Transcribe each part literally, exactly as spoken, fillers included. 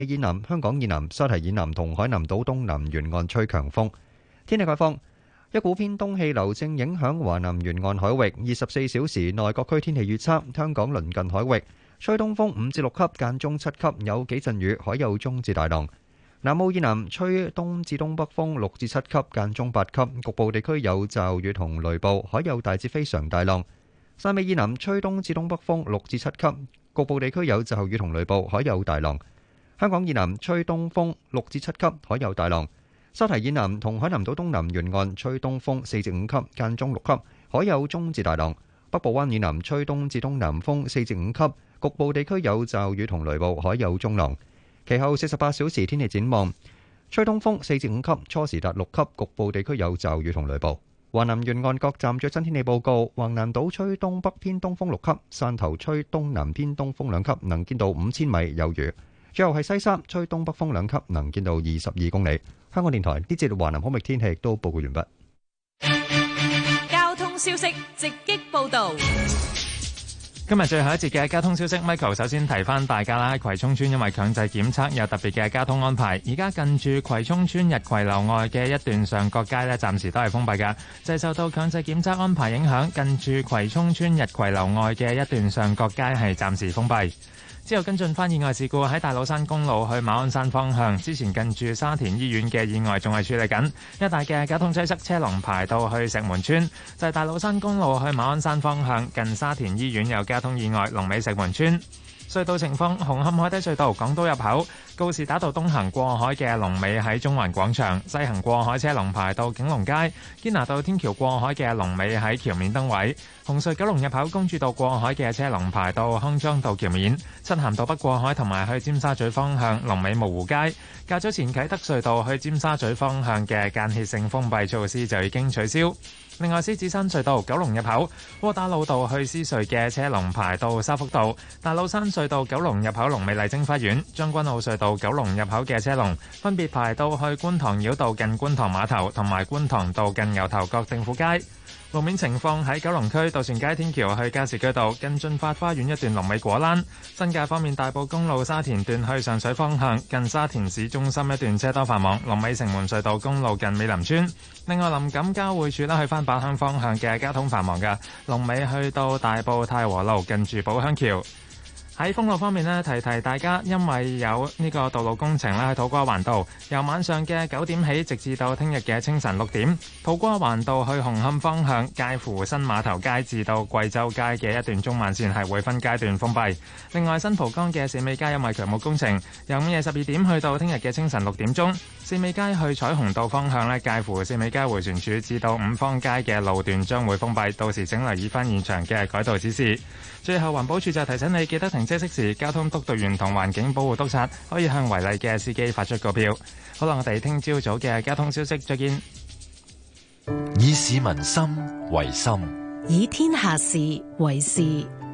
以南、香港以南、沙提以南同海南島東南沿岸吹強風。天氣概況，一股偏東氣流正影響華南沿岸海域，二十四小時內各區天氣預測：香港鄰近海域吹東風五至六級，間中七級，有幾陣雨，海有中至大浪。南澳以南吹東至東北風六至七級，間中八級，局部地區有驟雨同雷暴，海有大至非常大浪。汕尾以南吹東至東北風六至七級，局部地區有驟雨同雷暴，海有大浪。香港以南吹東風六至七級，海有大浪。沙提以南同海南島東南沿岸吹東風四至五級，間中六級，海有中至大浪。北部灣以南吹東至東南風四至五級，局部地區有驟雨同雷暴，海有中浪。其後四十八小時天氣展望，吹東風四至五級，初時達六級，局部地區有驟雨同雷暴。華南沿岸各站最新天氣報告：橫瀾島吹東北偏東風六級，汕頭吹東南偏東風兩級，能見度五千米，有雨。最後係西沙吹東北風兩級，能見度二十二公里。香港電台呢節華南海域天氣亦都報告完畢。 交通消息直擊報導。 今日最後一節嘅交通消息 ，Michael 首先提翻大家啦。葵涌村因為強制檢測有特別嘅交通安排，而家近住葵涌村日葵樓外嘅一段上角街呢，暫時都係封閉嘅，就係受到強制檢測安排影響，近住葵涌村日葵樓外嘅一段上角街係暫時封閉。之後跟進翻意外事故，喺大老山公路去馬鞍山方向，之前近住沙田醫院嘅意外仲係處理緊，一帶嘅交通擠塞，車龍排到去石門村。就係大老山公路去馬鞍山方向，近沙田醫院有交通意外，龍尾石門村。隧道情況：紅磡海底隧道港島入口告士打道東行過海嘅龍尾喺中環廣場，西行過海車龍排到景隆街；堅拿道天橋過海嘅龍尾喺橋面燈位。紅隧九龍入口公主道過海嘅車龍排到康莊道橋面，漆咸道北過海同埋去尖沙咀方向龍尾蕪湖街。較早前啟德隧道去尖沙咀方向嘅間歇性封閉措施就已經取消。另外，獅子山隧道九龍入口窩打老道去獅隧嘅車龍排到沙福道，大老山隧道九龍入口龍尾麗晶花園，將軍澳隧道九龍入口嘅車龍分別排到去觀塘繞道近觀塘碼頭同埋觀塘道近牛頭角定富街。路面情況喺九龍區渡船街天橋去加士居道近駿發花園一段龍尾果欄。新界方面，大埔公路沙田段去上水方向近沙田市中心一段車多繁忙，龍尾城門隧道公路近美林村。另外，林錦交匯處啦，去翻八鄉方向嘅交通繁忙嘅龍尾去到大埔太和路近住寶鄉橋。喺封路方面呢，提提大家，因為有呢個道路工程啦，喺土瓜灣道由晚上嘅九點起，直至到聽日嘅清晨六點，土瓜灣道去紅磡方向介乎新碼頭街至到貴州街嘅一段中慢線係會分階段封閉。另外，新蒲崗嘅四美街因為強務工程，由午夜十二點去到聽日嘅清晨六點鐘，四美街去彩虹道方向呢，介乎四美街迴旋處至到五芳街嘅路段將會封閉，到時請留意翻現場嘅改道指示。最後，環保署就提醒你記得停車熄匙，交通督導員同環境保護督察可以向違例嘅司機發出告票。好啦，我哋聽朝早嘅交通消息，再見。 以市民心為心， 以天下事為事。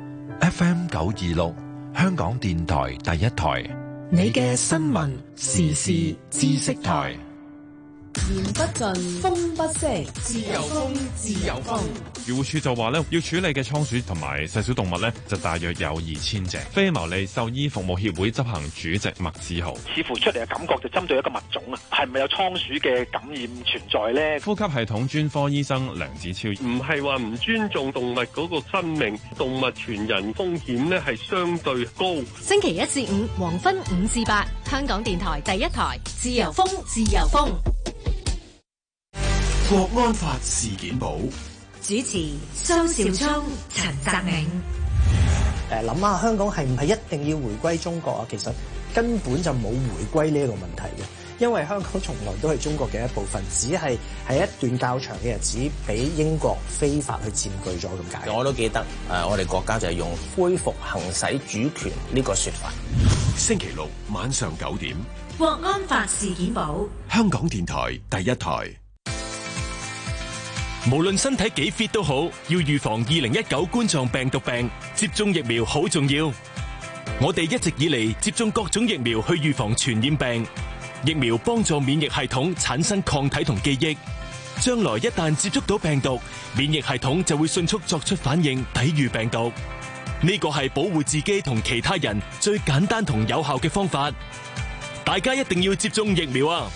F M 九二六，香港電台第一台， 你嘅新聞時事知識台。 言不盡，風不息，自由風，自由風。 漁護署就話咧，要處理嘅倉鼠同埋細小動物咧，就大約有二千隻。非牟利獸醫服務協會執行主席麥志豪， 似乎出嚟嘅感覺就針對一個物種啊，係咪有倉鼠嘅感染存在咧？ 呼吸系統專科醫生梁子超， 唔係話唔尊重動物嗰個生命，動物傳人風險咧係相對高。 星期一至五黃昏五至八，香港電台第一台，自由風，自由風。 國安法事件簿主持蘇紹聰、陳澤銘。 誒，諗下香港係唔係一定要回歸中國啊？其實根本就冇回歸呢一個問題嘅，因為香港從來都係中國嘅一部分，只係喺一段較長嘅日子俾英國非法去佔據咗咁解。 我都記得誒，我哋國家就係用恢復行使主權呢個說法。 星期六晚上九點， 國安法事件簿， 香港電台第一台。 無論身體幾 fit 都好，要預防二零一九冠狀病毒病，接種疫苗好重要。我哋一直以嚟接種各種疫苗去預防傳染病，疫苗幫助免疫系統產生抗體同記憶，將來一旦接觸到病毒，免疫系統就會迅速作出反應，抵禦病毒。呢個係保護自己同其他人最簡單同有效嘅方法。 大家一定要接種疫苗啊！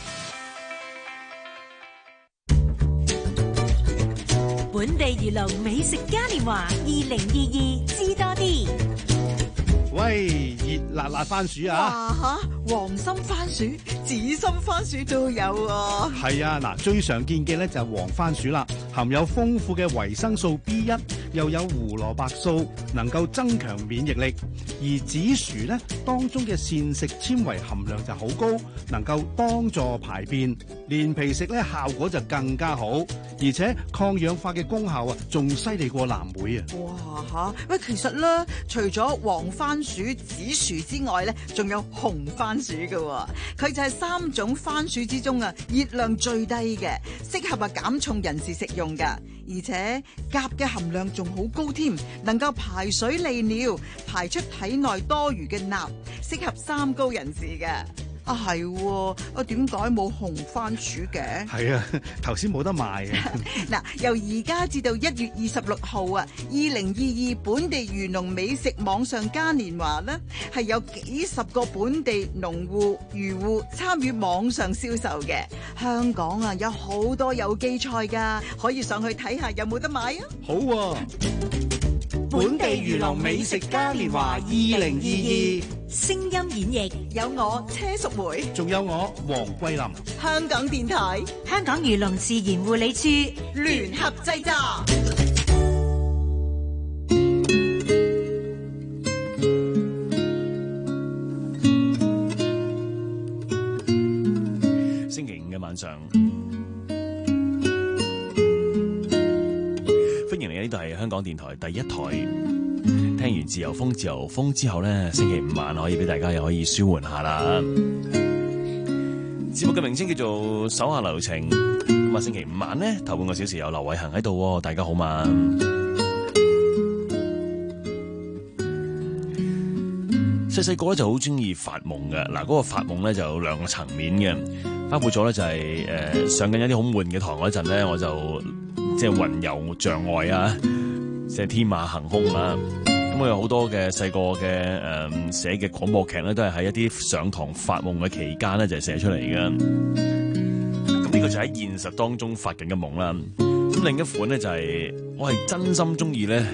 本地漁農美食嘉年華二零二二知多啲。 喂，熱辣辣番薯啊！ 哇吓，黃心番薯、紫心番薯都有喎。 係啊，嗱，最常見嘅咧就係黃番薯啦，含有豐富嘅維生素 B 一，又有胡蘿蔔素，能夠增強免疫力。而紫薯咧當中嘅膳食纖維含量就好高，能夠幫助排便。連皮食咧效果就更加好，而且抗氧化嘅功效啊，仲犀利過藍莓啊！ 哇吓，喂，其實咧，除咗黃番薯、紫薯之外咧，仲有紅番薯嘅，佢就係三種番薯之中啊，熱量最低嘅，適合啊減重人士食用噶。而且鉀嘅含量仲好高添，能夠排水利尿，排出體內多餘嘅鈉，適合三高人士嘅。啊係，啊點解冇紅番薯嘅？ 係啊，頭先冇得賣嘅。 嗱，由而家至到一月二十六號啊，二零二二本地漁農美食網上嘉年華呢，係有幾十個本地農戶漁戶參與網上銷售嘅。香港啊，有好多有機菜噶，可以上去睇下有冇得買啊！ 好啊， 本地漁農美食嘉年華二零二二，聲音演繹有我車淑梅， 仲有我黃桂林， 香港電台、 香港漁農自然護理處聯合製作。 星期五嘅晚上，歡迎嚟，呢度係香港電台第一台。聽完自由風自由風之後咧，星期五晚可以俾大家又可以舒緩下啦。節目嘅名稱叫做手下留情。咁啊，星期五晚咧頭半個小時有劉偉恒喺度，大家好嘛。細細個咧就好中意發夢嘅。嗱，嗰個發夢咧就有兩個層面嘅，包括咗咧就係、是、誒、呃、上緊一啲好悶嘅堂嗰陣咧，我就即係雲遊障礙啊，即係天馬行空啊。咁我有好多嘅細個嘅誒寫嘅廣播劇咧，都係喺一啲上堂發夢嘅期間咧就係寫出嚟嘅。咁呢個就喺現實當中發緊嘅夢啦。咁另一款咧就係、是、我係真心中意咧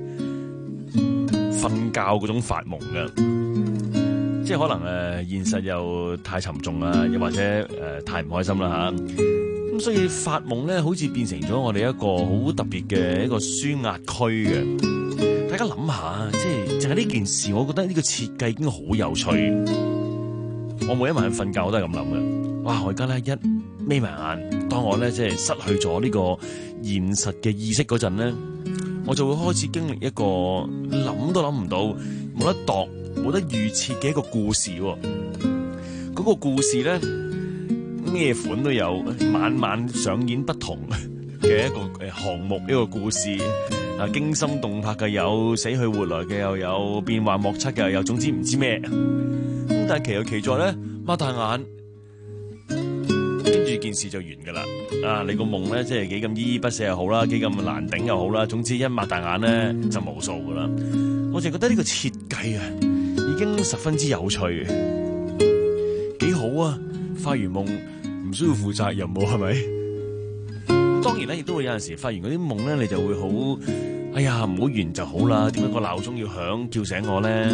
瞓覺嗰種發夢嘅，即係可能誒、呃、現實又太沉重啦，又或者誒、呃、太唔開心啦吓。咁所以發夢咧好似變成咗我哋一個好特別嘅一個舒壓區嘅。大家諗下，即係淨係呢件事，我覺得呢個設計已經好有趣。我每一晚瞓覺我都係咁諗嘅。哇！我而家咧一眯埋眼，當我咧即係失去咗呢個現實嘅意識嗰陣咧，我就會開始經歷一個諗都諗唔到、冇得度、冇得預設嘅一個故事。嗰個故事咧咩款都有，晚晚上演不同嘅一個誒項目，一個故事。啊，驚心動魄嘅有，死去活來嘅又有，變幻莫測嘅又有，總之唔知咩。咁但係奇有奇在咧，擘大眼，跟住件事就完噶啦。啊，你個夢咧，即係幾咁依依不捨又好啦，幾咁難頂又好啦，總之一擘大眼咧就冇數噶啦。我就覺得呢個設計啊，已經十分之有趣，幾好啊！發完夢唔需要負責任喎，係咪？當然咧，亦都會有陣時發完嗰啲夢咧，你就會好，哎呀，唔好完就好啦。點解個鬧鐘要響叫醒我咧？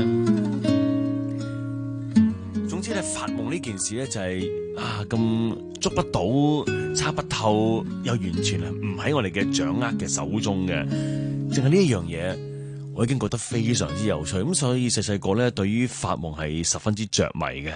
總之咧，發夢呢件事咧就係、是、啊咁捉不到、猜不透，又完全係唔喺我哋嘅掌握嘅手中嘅。淨係呢一樣嘢，我已經覺得非常之有趣。咁所以細細個咧，對於發夢係十分之着迷嘅。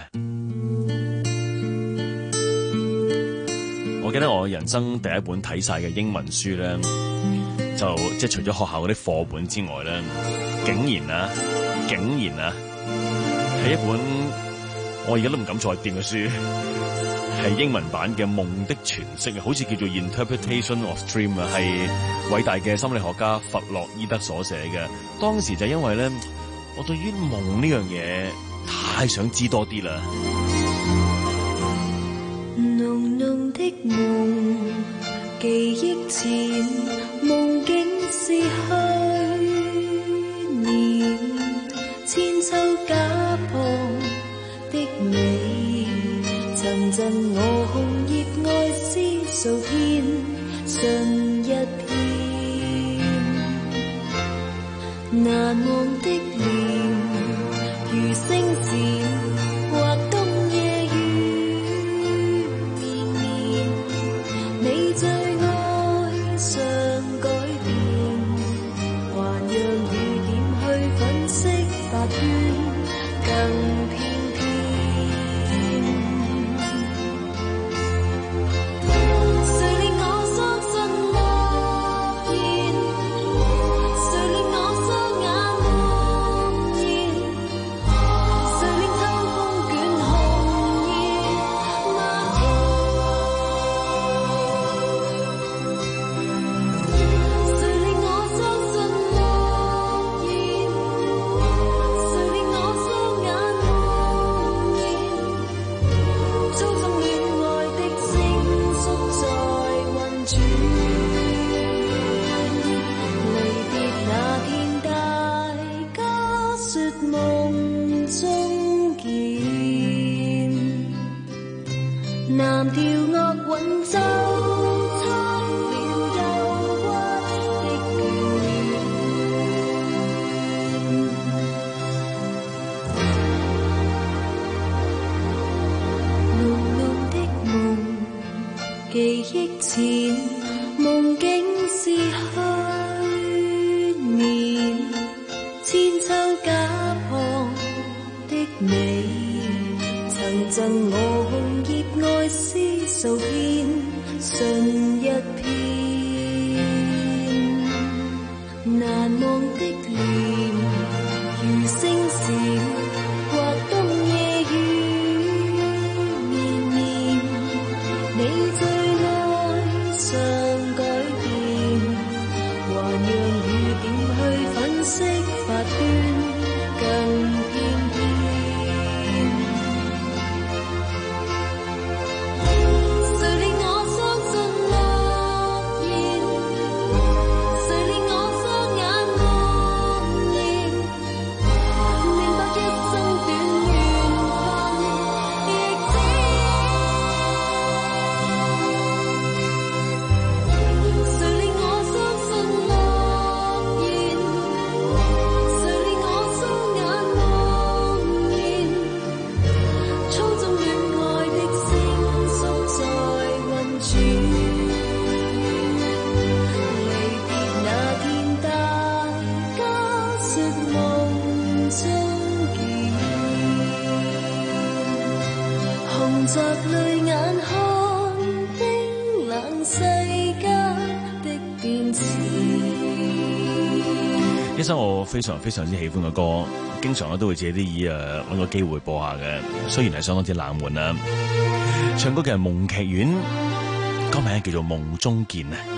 我記得我人生第一本睇晒嘅英文書咧，就即係除咗學校嗰啲課本之外咧，竟然啊，竟然啊，係一本我而家都唔敢再掂嘅書，係英文版嘅《夢的詮釋》啊，好似叫做 Interpretation of Dream 啊，係偉大嘅心理學家弗洛伊德所寫嘅。當時就因為咧，我對於夢呢樣嘢太想知多啲啦。 濃濃的夢，記憶前夢境是虛擬，千秋假破的你。 曾贈我紅葉愛詩數篇，信一篇。難忘的臉，如星閃，或冬夜雨綿綿。你最愛常改變，還讓雨點去粉飾發圈，更偏偏。誰令我相信諾言？誰令我雙眼茫然？誰令秋風捲紅葉漫天？誰令我相信諾言？誰令我雙眼茫然？操縱戀愛的星宿在運轉，離別那天大家說夢中見，南條惡韻奏參了憂鬱的眷戀。濃濃的夢，記憶淺，夢境是虛眠。千秋假旁的你，曾贈我紅葉愛詩數篇，信一篇。難忘的臉，如星閃，或冬夜雨綿綿。你最愛常改變，還讓雨點去粉飾發圈，更偏偏。誰令我相信諾言？誰令我雙眼茫然？明白一生短緣分亦只。誰令我相信諾言？誰令我雙眼茫然？操縱戀愛的星宿在運轉，離別那天大家說夢中見，紅着淚眼看冰冷世間的變遷。 一首我非常非常之喜歡嘅歌，經常咧都會借啲意誒揾個機會播下嘅，雖然係相當之冷門啦。唱歌嘅係夢劇院，歌名叫做《夢中見》啊。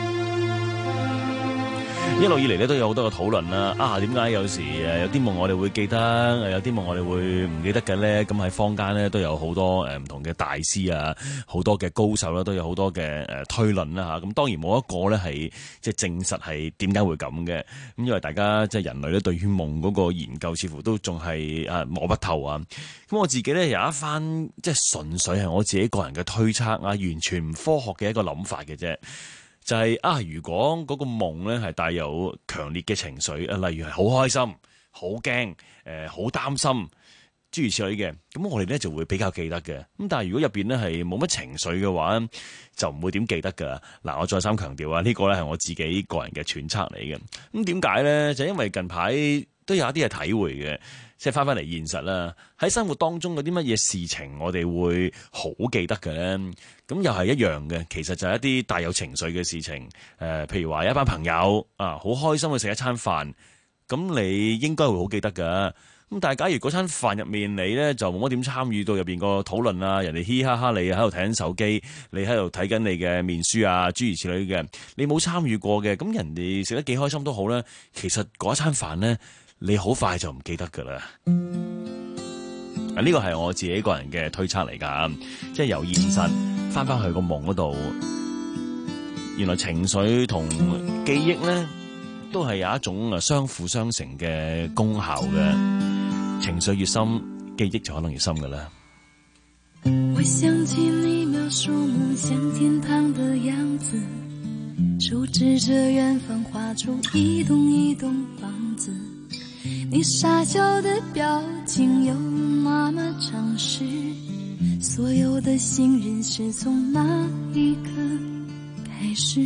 一路以嚟咧都有好多嘅討論啦。啊，點解有時誒有啲夢我哋會記得，有啲夢我哋會唔記得嘅咧？咁喺坊間咧都有好多誒唔同嘅大師啊，好多嘅高手啦，都有好多嘅誒推論啦嚇。咁當然冇一個咧係即係證實係點解會咁嘅。咁因為大家即係人類咧對於夢嗰個研究似乎都仲係啊摸不透啊。咁我自己咧有一番即係純粹係我自己個人嘅推測啊，完全唔科學嘅一個諗法嘅啫。就係、是、啊，如果嗰個夢咧係帶有強烈嘅情緒，啊，例如係好開心、好驚、誒、呃、好擔心，諸如此類嘅，咁我哋咧就會比較記得嘅。咁但係如果入邊咧係冇乜情緒嘅話，就唔會點記得㗎。嗱，我再三強調啊，呢、這個咧係我自己個人嘅揣測嚟嘅。咁點解咧？就因為近排都有一啲係體會嘅。即係翻返嚟現實啦，喺生活當中嗰啲乜嘢事情我哋會好記得嘅咧？咁又係一樣嘅，其實就係一啲帶有情緒嘅事情。誒、呃，譬如話一班朋友啊，好開心去食一餐飯，咁你應該會好記得㗎。咁但係假如嗰餐飯入面你咧就冇乜點參與到入邊個討論啊，人哋嘻嘻哈哈，你喺度睇緊手機，你喺度睇緊你嘅面書啊，諸如此類嘅，你冇參與過嘅，咁人哋食得幾開心都好啦。其實嗰一餐飯咧，你好快就唔記得噶啦。啊，呢個係我自己個人嘅推測嚟噶，即係由現實翻翻去個夢嗰度，原來情緒同記憶咧都係有一種啊相輔相成嘅功效嘅。情緒越深，記憶就可能越深噶啦。 為想起你描述梦想天堂的样子，手指着远方画出一栋一栋房子，你傻笑的表情有那么诚实，所有的信任是从那一刻开始。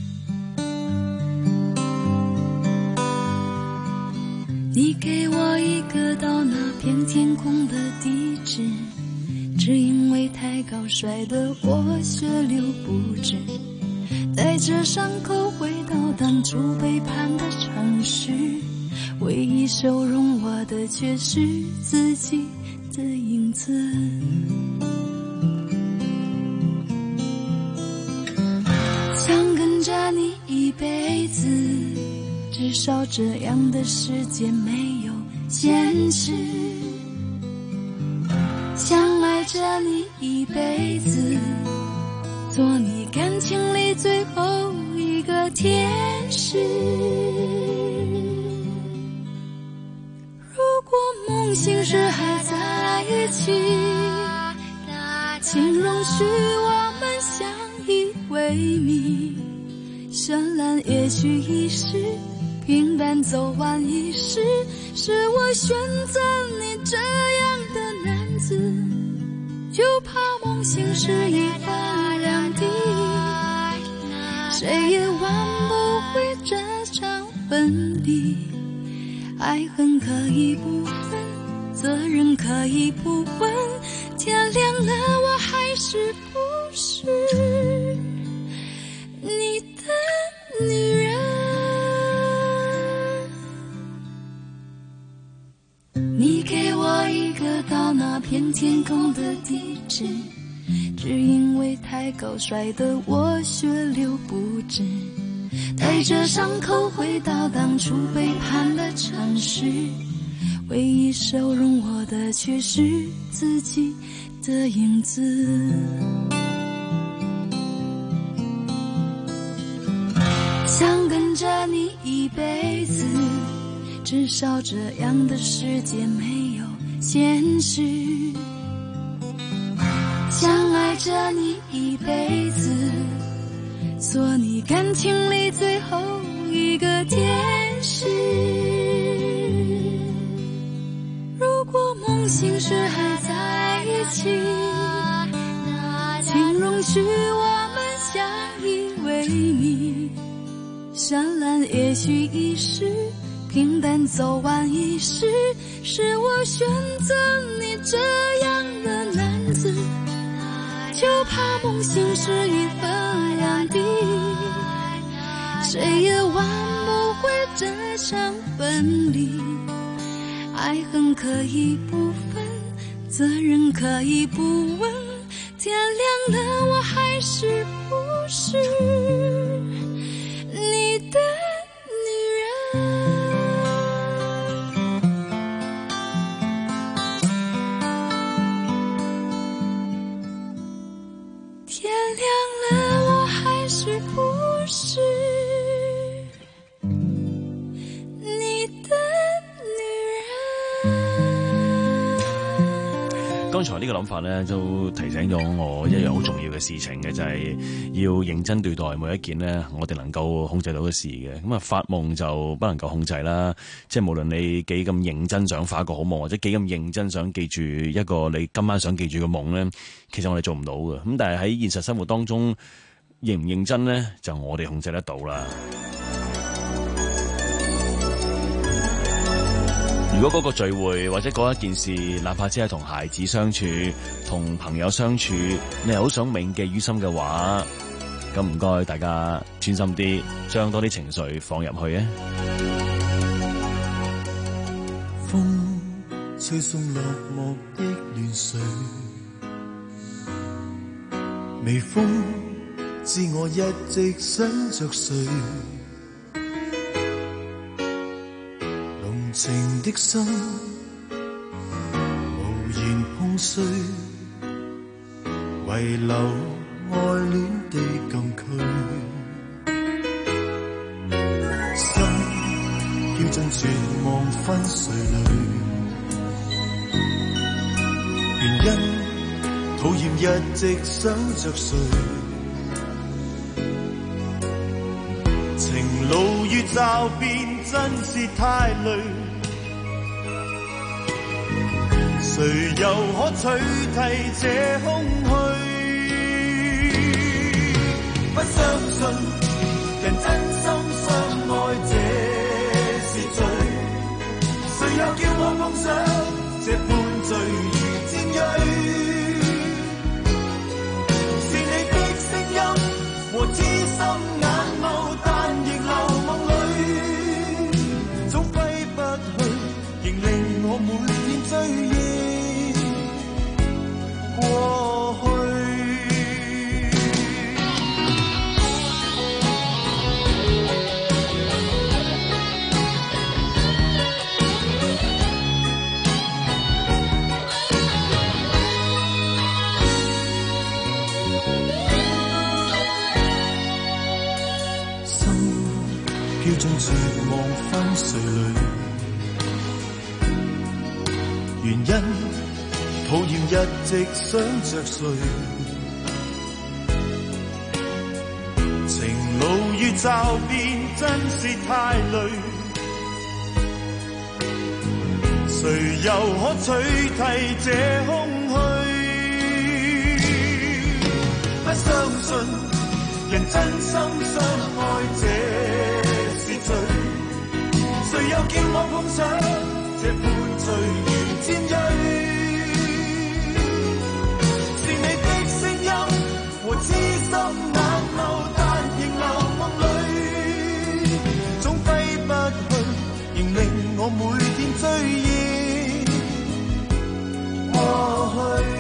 你给我一个到那片天空的地址，只因为太高摔得我血流不止，带着伤口回到当初背叛的城市，唯一收容我的却是自己的影子。想跟着你一辈子，至少这样的世界没有现实。想爱着你一辈子，做你感情里最后一个天使。如果梦醒时还在一起，请容许我们相依为命。绚烂也许一时，平淡走完一世，是我选择你这样的男子，就怕梦醒时一分两地，谁也挽不回这场分离。爱恨可以不分，责任可以不问，天亮了我还是不是你的女人。你给我一个到那片天空的地址，只因为太高摔得我血流不止，带着伤口回到当初背叛的城市，唯一收容我的却是自己的影子。想跟着你一辈子，至少这样的世界没有现实。想爱着你一辈子，做你感情里最后一个天使。如果梦醒时还在一起，请容许我们相依为命。绚烂也许一时，平淡走完一世，是我选择你这样的男子，就怕梦醒时一分两地，谁也挽不回这场分离。爱恨可以不分，责任可以不问，天亮了我还是不是你的女人。天亮了我还是不是你的女人。 剛才呢個諗法咧，都提醒咗我一樣好重要嘅事情嘅，就係、是、要認真對待每一件咧，我哋能夠控制到嘅事嘅。咁啊，發夢就不能夠控制啦。即係無論你幾咁認真想發一個好夢，或者幾咁認真想記住一個你今晚想記住嘅夢咧，其實我哋做唔到嘅。咁但係喺現實生活當中，認唔認真咧，就我哋控制得到啦。如果嗰個聚會或者嗰一件事，哪怕只係同孩子相處、同朋友相處，你係好想銘記於心嘅話，咁唔該大家專心啲，將多啲情緒放入去啊！ 風吹送落寞的亂絮，微風知我一直想着誰。情的心無言碰碎，遺留愛戀的禁區。心飄進絕望分碎裏，原因討厭一一直想着誰，情路越驟變，真是太累。誰又可取替這空虛？不相信人真心相愛這是罪，誰又叫我碰上這般罪如尖銳？是你的聲音和痴心眼眸，但亦流夢裏，總揮不去，仍令我每天追憶過去。飄進絕望分碎裏，原因討厭一直想着誰，情路越驟變，真是太累。誰又可取替這空虛？不相信人真心相愛這誰又叫我碰上這般罪如尖銳？是你的聲音和痴心眼眸，但仍流夢裏，總揮不去，仍令我每天追憶過去。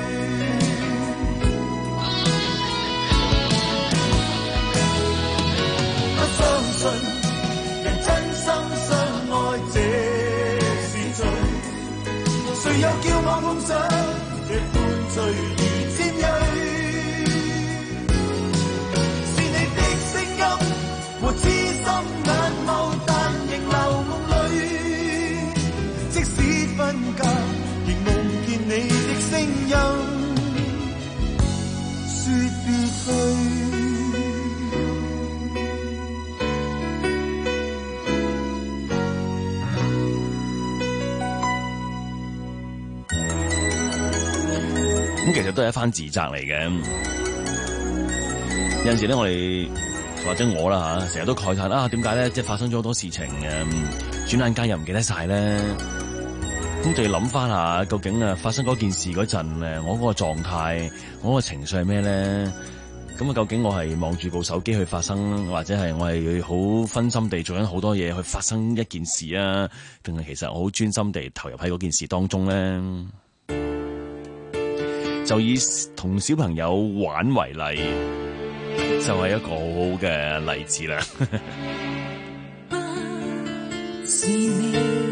不相信真心相愛這是罪，誰又叫我碰上這般罪如尖銳？是你的聲音和痴心眼眸，但仍流夢裏，即使分隔，仍夢見你的聲音，說別去。 咁其實都係一番自責嚟嘅。有陣時咧，我哋或者我啦嚇，成日都慨嘆啊，點解咧？即係發生咗好多事情嘅，轉眼間又唔記得晒咧。咁就要諗翻下，究竟啊發生嗰件事嗰陣誒，我嗰個狀態，我嗰個情緒係咩咧？咁啊，究竟我係望住部手機去發生，或者係我係好分心地做緊好多嘢去發生一件事啊？定係其實我好專心地投入喺嗰件事當中咧？就以同小朋友玩為例，就係、是、一個好好嘅例子啦。 不是你，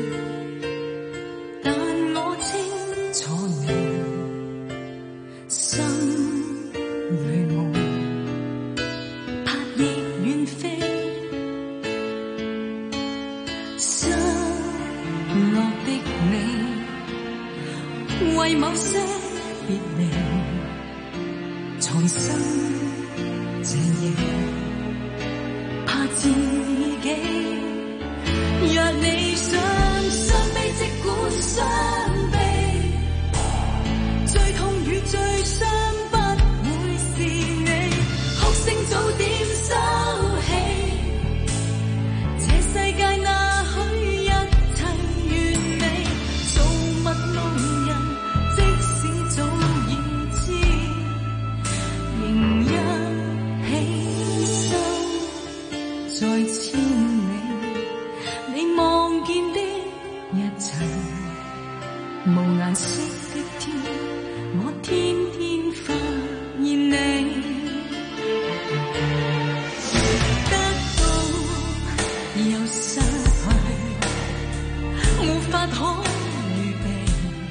但我清楚你心裏夢，拍翼遠飛，失落的你，為某些別離，藏身這夜，怕自己。若你想傷悲，即管傷悲，最痛與最傷不會是你，哭聲早點收起。這世界哪許一切完美，做陌路人，即使早已知，仍一起心在千里。你望見的一切，無顏色的天，我天天發現你。得到又失去，無法可預備。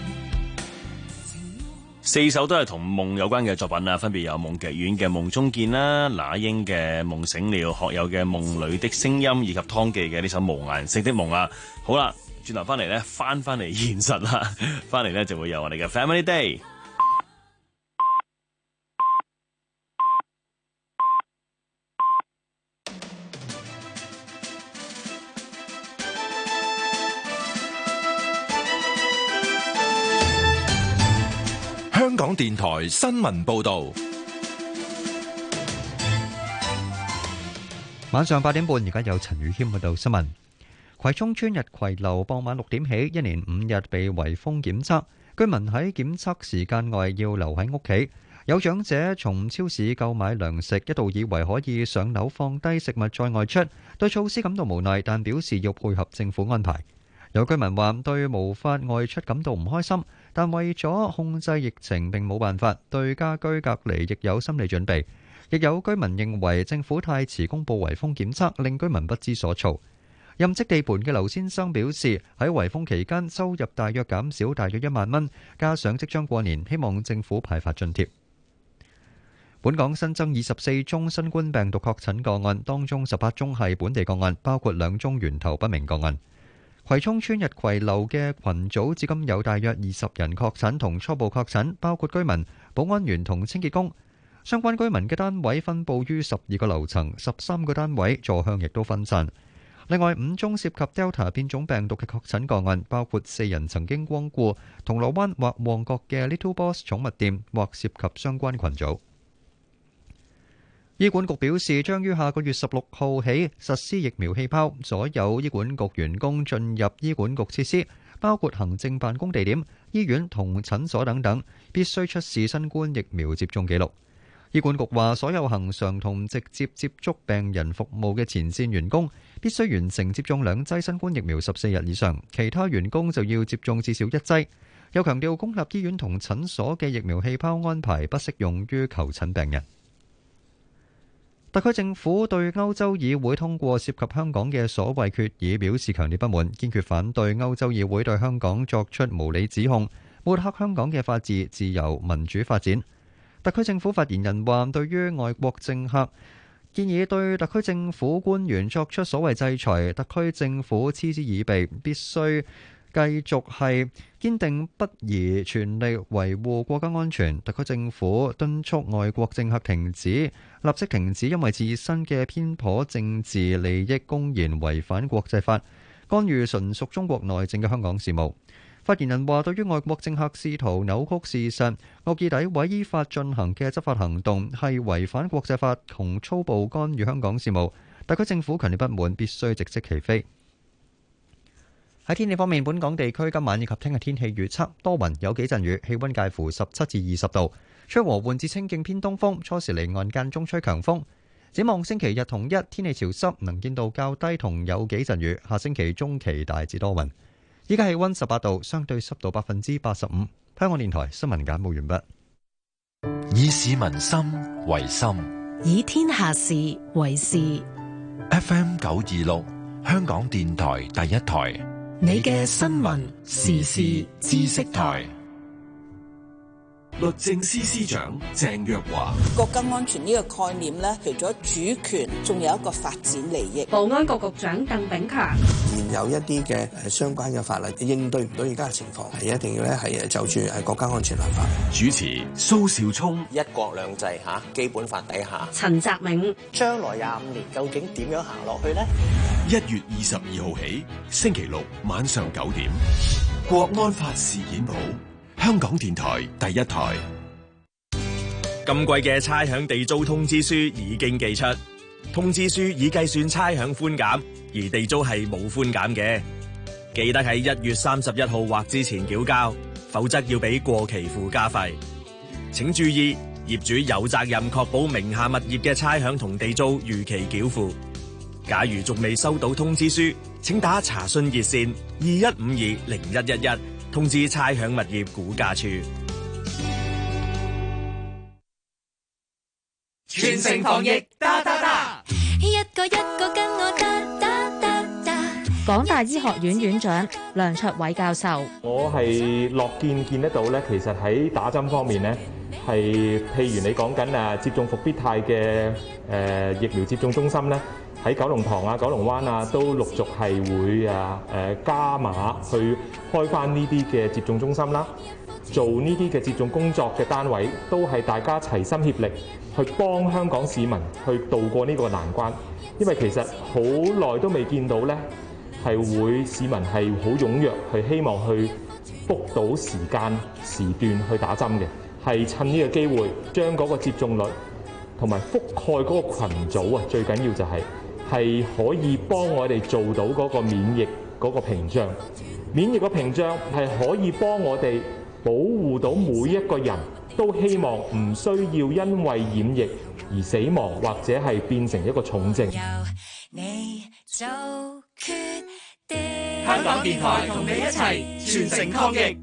四首都係同夢有關嘅作品啊，分別有夢劇院嘅夢中見啦、那英嘅夢醒了、學友嘅夢裏的聲音，以及湯記嘅呢首無顏色的夢啊。好啦，轉頭翻嚟咧，翻翻嚟現實啦，翻嚟咧就會有我哋嘅 Family Day。 港電台新聞報道。 晚上八點半，而家有陳宇謙報道新聞。葵涌村日葵樓傍晚六點起，一連五日被圍封檢測，居民喺檢測時間外要留喺屋企。有長者從超市購買糧食，一度以為可以上樓放低食物再外出，對措施感到無奈，但表示要配合政府安排。有居民話對無法外出感到唔開心，但為咗控制疫情並冇辦法，對家居隔離亦有心理準備。亦有居民認為政府太遲公布圍封檢測，令居民不知所措。任職地盤嘅劉先生表示，喺圍封期間收入大約減少大約一萬蚊，加上即將過年，希望政府派發津貼。本港新增二十四宗新冠病毒確診個案，當中十八宗係本地個案，包括兩宗源頭不明個案。葵涌村日葵樓嘅群組至今有大約二十人確診同初步確診，包括居民、保安員同清潔工。相關居民嘅單位分佈於十二個樓層，十三個單位座向亦都分散。另外五宗涉及 Delta 變種病毒嘅確診個案，包括四人曾經光顧銅鑼灣或旺角嘅 Little Boss 寵物店，或涉及相關群組。醫管局表示，將於下個月十六號起實施疫苗氣泡，所有醫管局員工進入醫管局設施，包括行政辦公地點、醫院同診所等等，必須出示新冠疫苗接種記錄。醫管局話，所有恆常同直接接觸病人服務嘅前線員工必須完成接種兩劑新冠疫苗十四日以上，其他員工就要接種至少一劑。又強調公立醫院同診所嘅疫苗氣泡安排不適用於求診病人。特區政府對歐洲議會通過涉及香港嘅所謂決議表示強烈不滿，堅決反對歐洲議會對香港作出無理指控，抹黑香港嘅法治、自由、民主發展。特區政府發言人話，對於外國政客建議對特區政府官員作出所謂制裁，特區政府嗤之以鼻，必須繼續係堅定不移全力維護國家安全。特區政府敦促外國政客停止，立即停止因為自身嘅偏頗政治利益公然違反國際法，干預純屬中國內政嘅香港事務。發言人話，對於外國政客試圖扭曲事實、惡意詆毀依法進行嘅執法行動係違反國際法同粗暴干預香港事務，特區政府強烈不滿，必須直斥其非。喺天氣方面，本港地區今晚以及聽日天氣預測多雲，有幾陣雨，氣溫介乎十七至二十度，吹和緩至清勁偏東風，初時離岸間中吹強風。展望星期日同一，天氣潮濕，能見度較低同有幾陣雨。下星期中期大致多雲。依家氣溫十八度，相對濕度百分之八十五。香港電台新聞簡報完畢。 以市民心為心， 以天下事為事。 F M 九二六，香港電台第一台， 你嘅新聞時事知識台。 律政司司長鄭若驊， 國家安全呢個概念咧，除咗主權，仲有一個發展利益。 保安局局長鄧炳強， 現有一啲嘅誒相關嘅法例應對唔到而家嘅情況，係一定要咧係就住誒國家安全立法。 主持蘇兆聰， 一國兩制吓，基本法底下。 陳澤銘， 將來廿五年究竟點樣行落去呢？ 一月二十二號起，星期六晚上九點，國安法事件簿。香港電台第一台。 今季嘅差餉地租通知書已經寄出，通知書已計算差餉寬減，而地租係冇寬減嘅。記得喺一月三十一號或之前繳交，否則要俾過期附加費。請注意，業主有責任確保名下物業嘅差餉同地租如期繳付。假如仲未收到通知書，請打查詢熱線二一五二零一一一。通知差餉物業估價處。 全城防疫，噠噠噠， 一個一個跟我噠噠噠噠。 港大醫學院院長梁卓偉教授， 我係樂見見得到咧，其實喺打針方面咧，係譬如你講緊誒接種復必泰嘅誒疫苗接種中心咧。喺九龍塘啊、九龍灣啊，都陸續係會啊誒加碼去開返呢啲嘅接種中心啦。做呢啲嘅接種工作嘅單位，都係大家齊心協力去幫香港市民去渡過呢個難關。因為其實好耐都未見到呢，係會市民係好踴躍去希望去 book 到時間時段去打針嘅。 係趁呢個機會將嗰個接種率同埋覆蓋嗰個群組啊，最緊要就係係可以幫我哋做到嗰個免疫嗰個屏障。免疫個屏障係可以幫我哋保護到每一個人，都希望唔需要因為染疫而死亡或者係變成一個重症。 香港電台同你一齊全城抗疫。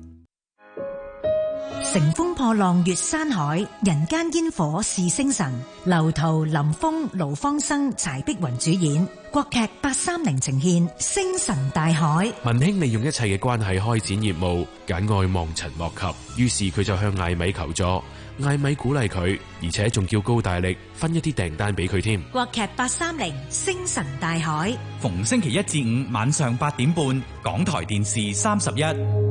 乘風破浪越山海，人間煙火是星辰。劉濤、林峰、盧芳生、柴碧雲主演國劇八三零呈現《星辰大海》。 文興利用一切嘅關係開展業務，簡愛望塵莫及，於是佢就向艾米求助。艾米鼓勵佢，而且仲叫高大力分一啲訂單俾佢添。 國劇八三零《星辰大海》， 逢星期一至五晚上八點半，港台電視三十一。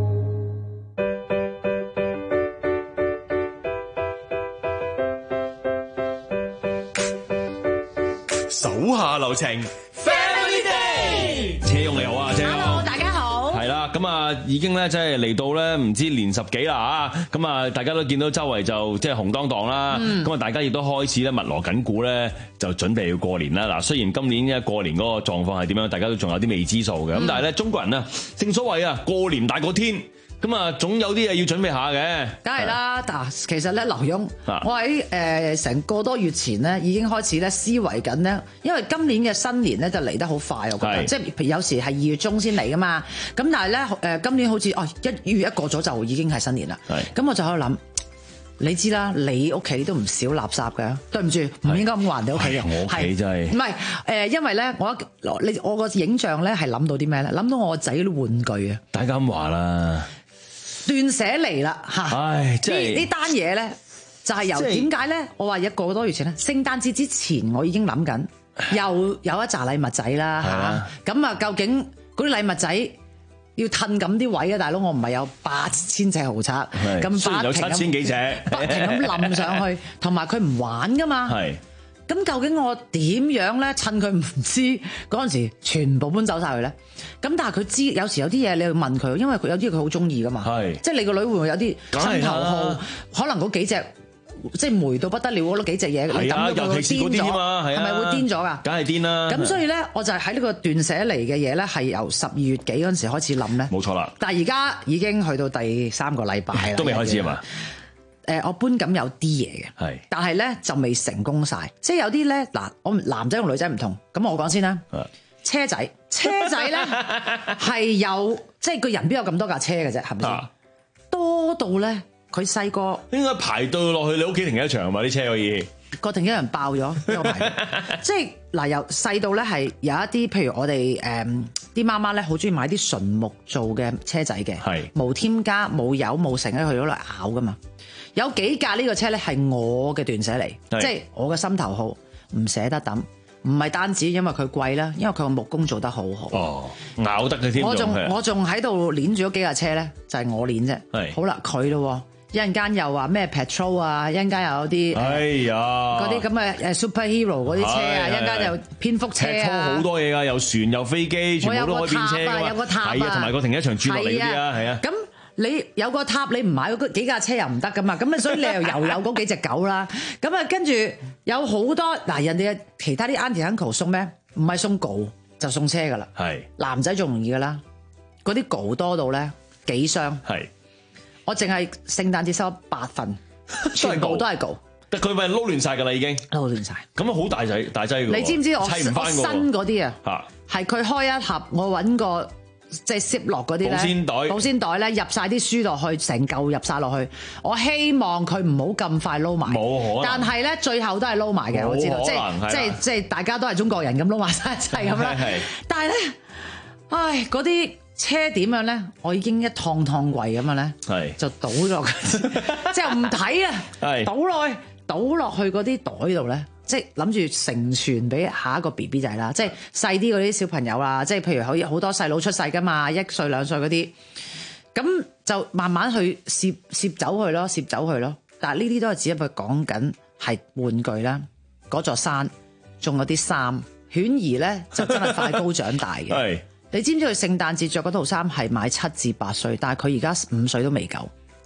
手下留情 ，Family Day， 車勇你好啊，車勇。 Hello， 大家好。 係啦，咁啊，已經咧，即係嚟到咧，唔知年十幾啦啊，咁啊，大家都見到周圍就即係紅當當啦，咁啊、嗯，大家亦都開始咧密鑼緊鼓咧，就準備要過年啦。嗱，雖然今年嘅過年嗰個狀況係點樣，大家都仲有啲未知數嘅，咁、嗯、但係咧，中國人啊，正所謂啊，過年大過天。咁啊，總有啲嘢要準備下嘅。 梗係啦，嗱，其實咧，劉墉，我喺誒成個多月前咧，已經開始咧思維緊咧，因為今年嘅新年咧就嚟得好快，我覺得，即係譬如有時係二月中先嚟噶嘛。咁但係咧誒，今年好似哦一月一過咗就已經係新年啦。咁我就喺度諗，你知啦，你屋企都唔少垃圾嘅，對唔住，唔應該咁話人哋屋企嘅。 我屋企真係。唔係誒，因為咧，我你我個影像咧係諗到啲咩咧？諗到我個仔啲玩具啊。 大家咁話啦。 斷捨離啦嚇！ 唉， 呢呢單嘢咧就係由點解咧？我話一個多月前咧，聖誕節之前我已經諗緊，又有一紮禮物仔啦嚇。咁啊，究竟嗰啲禮物仔要褪咁啲位啊？大佬，我唔係有八千尺豪宅，咁雖然有七千幾尺， 不停咁冧上去，同埋佢唔玩噶嘛。係。咁究竟我點樣咧？趁佢唔知嗰陣時，全部搬走晒佢咧。咁但係佢知，有時有啲嘢你要問佢，因為佢有啲佢好中意噶嘛。係，即係你個女會唔會有啲心頭好？可能嗰幾隻即係霉到不得了嗰幾隻嘢，你抌咗佢會癲咗，係咪會癲咗㗎？ 梗係癲啦！ 咁所以咧，我就係喺呢個斷捨離嘅嘢咧，係由十二月幾嗰陣時開始諗咧。 冇錯啦。但係而家已經去到第三個禮拜啦， 都未開始啊嘛。 誒，我搬緊有啲嘢嘅，但係咧就未成功晒。即係有啲咧嗱，我男仔同女仔唔同，咁我講先啦。車仔，車仔咧係有，即係個人邊有咁多架車嘅啫，係咪先？多到咧，佢細個應該排隊落去你屋企停車場嘛？啲車可以個停車場爆咗，即係嗱，由細到咧係有一啲，譬如我哋誒啲媽媽咧，好中意買啲純木做嘅車仔嘅，係無添加、冇油、冇成咧，去咗嚟咬噶嘛。有幾架呢個車咧係我嘅斷捨離，即係我嘅心頭好，唔捨得抌。唔係單止因為佢貴啦，因為佢個木工做得好好。 哦，咬得嘅添。 我仲我仲喺度攣住咗幾架車咧，就係、是、我攣啫。係好啦，佢咯，一陣間又話咩 petrol 啊，一陣間又有啲，哎呀，嗰啲咁嘅誒 superhero 嗰啲車啊，一陣間又蝙蝠車啊， 好多嘢噶，有船有飛機，全部都可以變車噶嘛。 有個塔啊， 係啊，同埋個停車場轉落嚟嗰啲啊，係啊。 咁你有個塔，你唔買嗰幾架車又唔得噶嘛？咁啊，所以你又又有嗰幾隻狗啦。咁啊，跟住有好多嗱，人哋其他啲 auntie uncle 送咩？唔係送稿就送車噶啦。係男仔仲容易噶啦，嗰啲稿多到咧幾箱。係我淨係聖誕節收咗八份，全部都係稿。 但佢咪撈亂晒噶啦，已經撈亂晒。 咁啊，好大劑大劑噶。 你知唔知我砌唔返㗎？ 我新嗰啲啊，係佢開一盒，我揾個。即係攝落嗰啲咧，保鮮袋，保鮮袋咧入晒啲書落去，成嚿入晒落去。我希望佢唔好咁快撈埋，冇可能。但係咧，最後都係撈埋嘅，我知道，即係即係即係大家都係中國人咁撈埋晒一齊咁啦。但係咧，唉，嗰啲車點樣咧？我已經一趟趟櫃咁樣咧，係就倒咗，即係唔睇啊，倒落去，倒落去嗰啲袋度咧。即係諗住成傳俾下一個 B B 仔啦，即係細啲嗰啲小朋友啦，即係譬如好好多細佬出世噶嘛，一歲兩歲嗰啲，咁就慢慢去攝攝走佢咯，攝走佢咯。但係呢啲都係只不過講緊係玩具啦，嗰座山仲有啲衫，犬兒咧就真係快高長大嘅。係你知唔知佢聖誕節着嗰套衫係買七至八歲，但係佢而家五歲都未夠。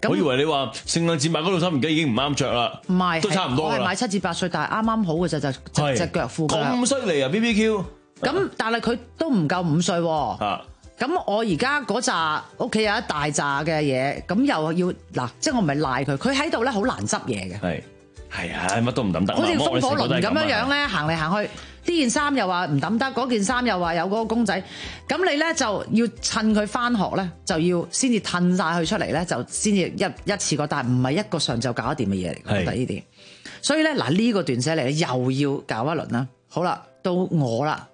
我以為你話聖誕節買嗰套衫而家已經唔啱着啦， 唔係， 都差唔多啦。 我係買七至八歲，但係啱啱好嘅就就隻隻腳褲㗎啦。 咁犀利啊 ！B B Q。 咁但係佢都唔夠五歲喎。 啊。 咁我而家嗰扎屋企有一大扎嘅嘢，咁又要嗱，即係我唔係賴佢，佢喺度咧好難執嘢嘅。 係係啊，乜都唔抌得。 好似風火輪咁樣樣咧，行嚟行去，呢件衫又話唔抌得，嗰件衫又話有嗰個公仔，咁你咧就要趁佢翻學咧，就要先至褪晒佢出嚟咧，就先至一一次過，但係唔係一個上晝搞得掂嘅嘢嚟，我覺得呢啲。所以咧嗱，呢個斷捨離又要搞一輪啦。好啦，到我啦。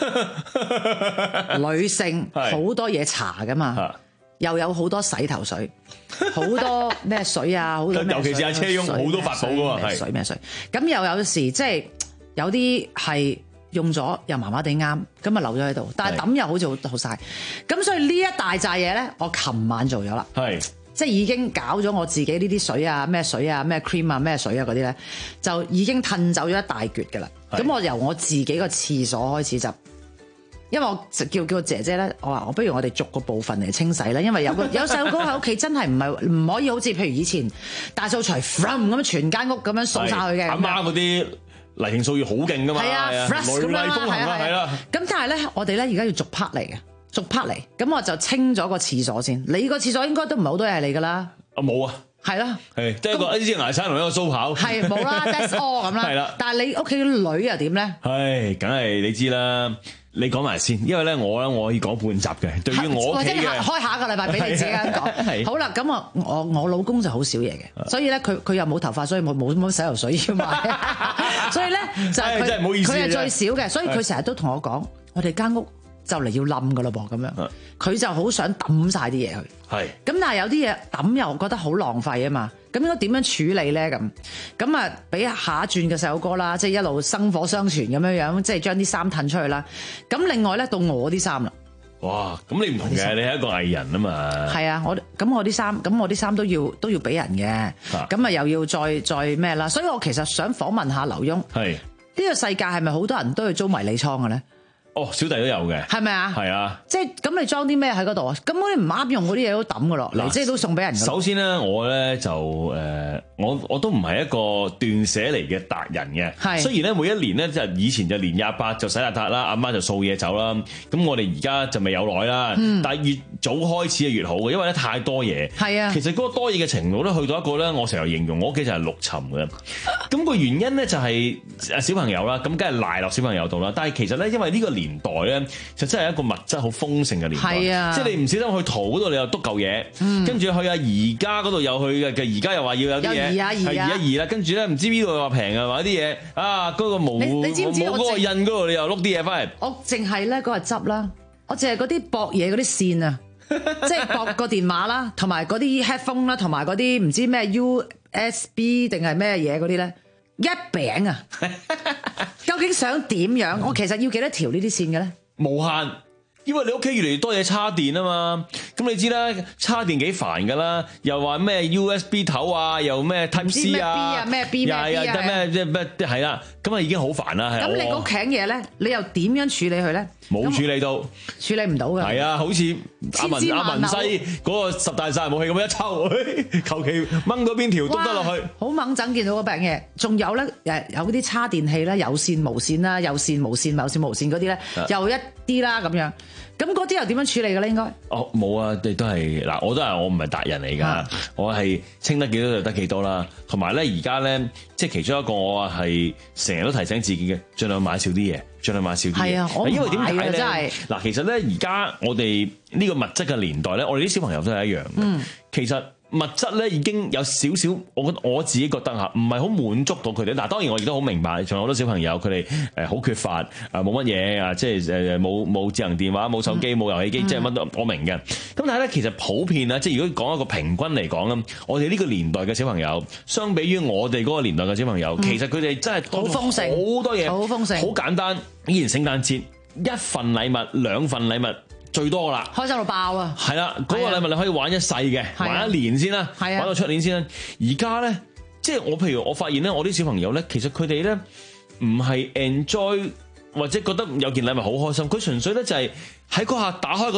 女性好多嘢搽噶嘛，又有好多洗頭水，好多咩水啊，好多咩水， 尤其是阿車翁好多法寶噶嘛， 係水咩水，咁又有時即係有啲係用咗又麻麻地啱，咁啊留咗喺度，但係抌又好似好好晒，咁所以呢一大扎嘢咧，我琴晚做咗啦，係即係已經搞咗我自己呢啲水啊，咩水啊，咩 cream 啊，咩水啊嗰啲咧，就已經褪走咗一大橛噶啦。咁我由我自己個廁所開始執，因為我叫叫姐姐咧，我話我不如我哋逐個部分嚟清洗啦，因為有個有細路哥喺屋企真係唔係唔可以好似譬如以前大掃除 from 咁全間屋咁樣掃晒佢嘅。 阿媽嗰啲泥濘掃雨好勁噶嘛， 係啊 ，fresh 咁樣風行啊，係啦。 咁但係咧，我哋咧而家要逐 part 嚟嘅，逐 part 嚟，咁我就清咗個廁所先。你個廁所應該都唔係好多嘢嚟㗎啦。 啊冇啊。係啦， 係即係一個一支牙刷同一個鬚刨， 係冇啦 ，that's all 咁啦。係啦，但係你屋企嘅女又點咧？ 唉，梗係你知啦。你講埋先，因為咧我咧我可以講半集嘅。對於我屋企嘅， 開下一個禮拜俾你自己講。好啦，咁我我我老公就好少嘢嘅，所以咧佢佢又冇頭髮，所以冇冇冇洗頭水要買。所以咧就係佢佢係最少嘅，所以佢成日都同我講，我哋間屋就嚟要冧噶啦噃，咁樣佢就好想抌晒啲嘢去。係咁，但係有啲嘢抌又覺得好浪費啊嘛。咁應該點樣處理咧？咁咁啊，俾下一轉嘅細佬哥啦，即係一路生火相傳咁樣樣，即係將啲衫褪出去啦。咁另外咧，到我啲衫啦。 哇！咁你唔同嘅，你係一個藝人啊嘛。係啊，我咁我啲衫，咁我啲衫都要都要俾人嘅。咁啊又要再再咩啦？所以我其實想訪問下劉墉。係呢個世界係咪好多人都去租迷你倉嘅咧？ 哦，小弟都有嘅， 係咪啊？係啊， 即係咁，你裝啲咩喺嗰度啊？咁嗰啲唔啱用嗰啲嘢都抌噶咯，嗱，即係都送俾人。 首先咧，我咧就誒、呃，我我都唔係一個斷捨離嘅達人嘅。係，雖然咧每一年咧就以前就年廿八就洗邋遢啦，阿媽就掃嘢走啦。咁我哋而家就未有耐啦，嗯、但係越早開始係越好嘅，因為咧太多嘢。係啊，其實嗰個多嘢嘅程度咧，去到一個咧，我成日形容我屋企就係陸沉嘅。咁個原因咧就係誒小朋友啦，咁梗係賴落小朋友度啦。但係其實咧，因為呢個年代咧，就真係一個物質好豐盛嘅年代。係啊，即係你唔小心去淘嗰度，你又篤嚿嘢，跟、嗯、住去阿宜家嗰度又去嘅，嘅而家又話要有啲嘢，係宜家宜啦。跟住咧唔知邊度又話平啊，買啲嘢啊，嗰、嗰個毛毛嗰個印嗰度，你又碌啲嘢翻嚟。 我淨係咧嗰日執啦，我淨係嗰啲駁嘢嗰啲線啊，即係駁個電話啦，同埋嗰啲 headphone 啦，同埋嗰啲唔知咩 U S B 定係咩嘢嗰啲咧，一餅啊！究竟想點樣？我其實要幾多條呢啲線嘅咧？ 無限，因為你屋企越嚟越多嘢插電啊嘛。咁你知啦，插電幾煩噶啦，又話咩 U S B 頭啊，又咩 Type C 啊， 咩 B 咩 B 啊， 咩即係咩係啦。咁啊已經好煩啦。 咁你嗰頸嘢咧，你又點樣處理佢咧？ 冇處理到， 處理唔到嘅。 係啊，好似阿文阿文西嗰個十大殺人武器咁樣一抽，求其掹到邊條都得落去。 好猛整見到嗰餅嘢，仲有咧誒有嗰啲叉電器啦，有線無線啦，有線無線有線無線嗰啲咧，又一啲啦咁樣。咁嗰啲又點樣處理嘅咧？應該哦冇啊，你都係嗱，我都係我唔係達人嚟㗎，啊、我係清得幾多就得幾多啦。同埋咧，而家咧即係其中一個我係成日都提醒自己嘅，盡量買少啲嘢，盡量買少啲嘢。係啊，我因為點解咧？真係嗱，其實咧而家我哋呢個物質嘅年代咧，我哋啲小朋友都係一樣嘅。嗯，其實。物質咧已經有少少，我覺得我自己覺得嚇，唔係好滿足到佢哋。嗱，當然我亦都好明白，仲有好多小朋友佢哋誒好缺乏，誒冇乜嘢啊，即係誒冇冇智能電話、冇手機、冇遊戲機，即係乜都我明嘅。咁但係咧，其實普遍啊，即係如果講一個平均嚟講啦，我哋呢個年代嘅小朋友，相比於我哋嗰個年代嘅小朋友，嗯、其實佢哋真係多好豐盛，好多嘢，好豐盛，好簡單。依然聖誕節一份禮物、兩份禮物。最多啦，開心到爆啊！係啦，嗰、那個禮物你可以玩一世嘅，玩一年先啦，玩到出年先啦。而家咧，即係我譬如我發現咧，我啲小朋友咧，其實佢哋咧唔係 enjoy 或者覺得有件禮物好開心，佢純粹咧就係喺嗰下打開個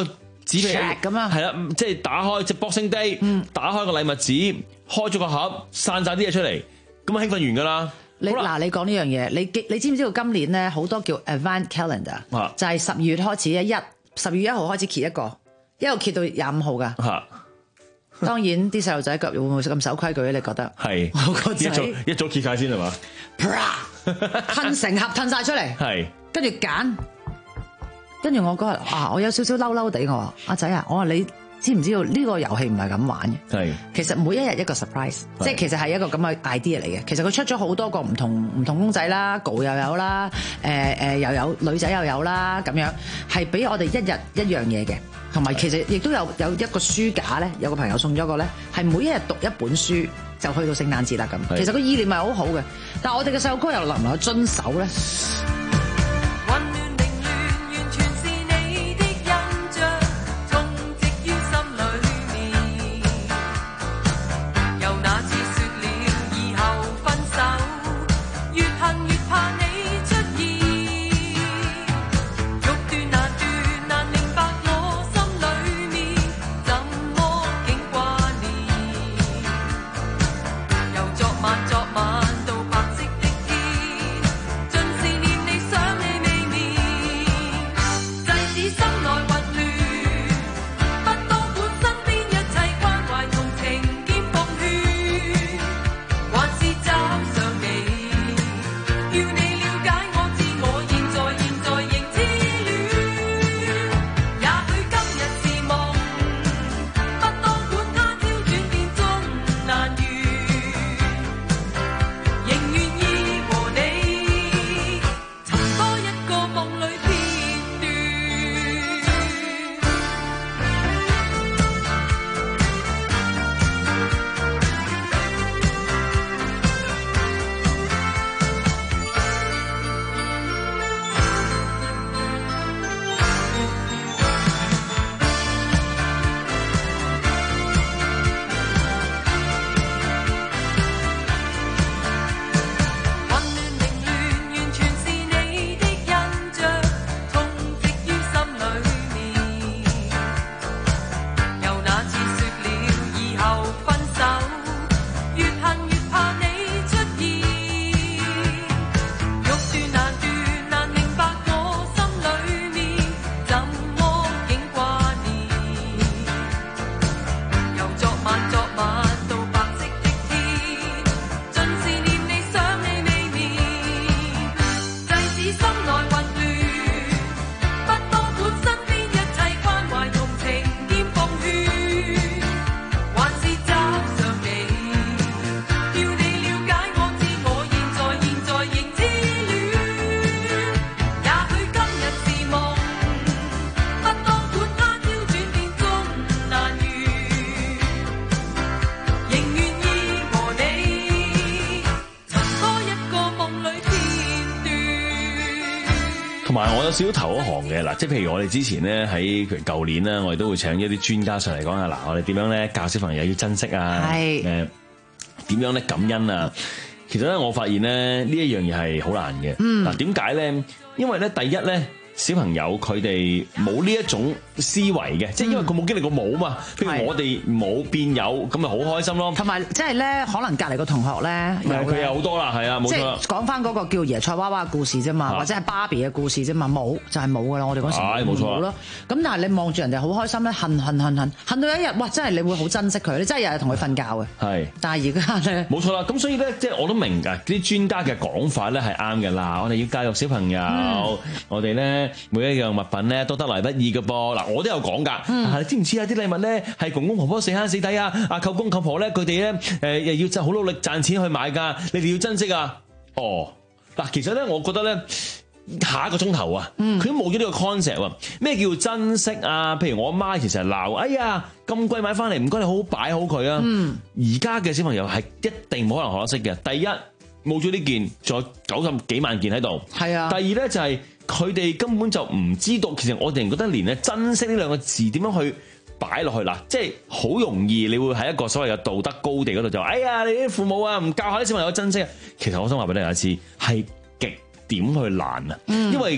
紙皮咁樣， 係啦，即係打開即係 Boxing Day，打開個禮物紙，開咗個盒，散晒啲嘢出嚟，咁啊興奮完㗎啦。 你嗱，你講呢樣嘢，你你知唔知道今年咧好多叫 Advent Calendar， 啊就係十二月開始咧，一十二月一號開始揭一個，一路揭到廿五號㗎。 嚇！ 當然啲細路仔腳會唔會咁守規矩咧？你覺得？ 係， 我個仔一早一早揭晒先係嘛？ 褪成盒褪晒出嚟， 係， 跟住揀，跟住我嗰日啊，我有少少嬲嬲地，我話阿仔啊，我話你知唔知道呢個遊戲唔係咁玩嘅？ 係， 其實每一日一個 surprise，即係其實係一個咁嘅 idea 嚟嘅。其實佢出咗好多個唔同唔同公仔啦，狗又有啦，誒誒又有女仔又有啦，咁樣係俾我哋一日一樣嘢嘅。同埋其實亦都有有一個書架咧，有個朋友送咗個咧，係每一日讀一本書就去到聖誕節啦咁。其實個意念係好好嘅，但係我哋嘅細路哥又能唔能夠遵守咧？ 同埋我有少少頭一行嘅嗱，即係譬如我哋之前咧喺譬如舊年啦，我哋都會請一啲專家上嚟講下嗱，我哋點樣咧教小朋友要珍惜啊，誒點樣咧感恩啊。其實咧，我發現咧呢一樣嘢係好難嘅。嗱點解咧？因為咧第一咧。小朋友佢哋冇呢一種思維嘅，即係因為佢冇經歷過冇嘛。譬如我哋冇變有，咁咪好開心咯。 同埋即係咧，可能隔離個同學咧， 佢有好多啦，係啊，冇錯啦。 即係講翻嗰個叫椰菜娃娃嘅故事啫嘛，或者係芭比嘅故事啫嘛，冇就係冇噶啦。我哋嗰時冇冇咯。咁但係你望住人哋好開心咧，恨恨恨恨恨到有一日，哇！真係你會好珍惜佢，你真係日日同佢瞓覺嘅。係。但係而家咧， 冇錯啦。咁所以咧，即係我都明㗎，啲專家嘅講法咧係啱嘅啦。我哋要教育小朋友，嗯、我哋咧。每一樣物品咧都得來不易嘅噃，嗱我都有講㗎。嗯、啊，你知唔知啊？啲禮物咧係公公婆婆死慳死抵啊！啊，舅公舅婆咧佢哋咧誒又要就好努力賺錢去買㗎，你哋要珍惜啊！哦，嗱，其實咧我覺得咧下一個鐘頭啊，佢、嗯、都冇咗呢個 concept 啊。咩叫珍惜啊？譬如我阿媽其實鬧，哎呀咁貴買翻嚟，唔該你好好擺好佢啊！而家嘅小朋友係一定冇可能學得識嘅。第一冇咗呢件，仲有九十幾萬件喺度。係啊。第二咧就係、是。佢哋根本就唔知道，其實我哋覺得連咧珍惜呢兩個字點樣去擺落去嗱，即係好容易，你會喺一個所謂嘅道德高地嗰度就話，哎呀，你啲父母啊，唔教下啲小朋友珍惜啊。其實我想話俾你聽一次，係極點去難啊，嗯、因為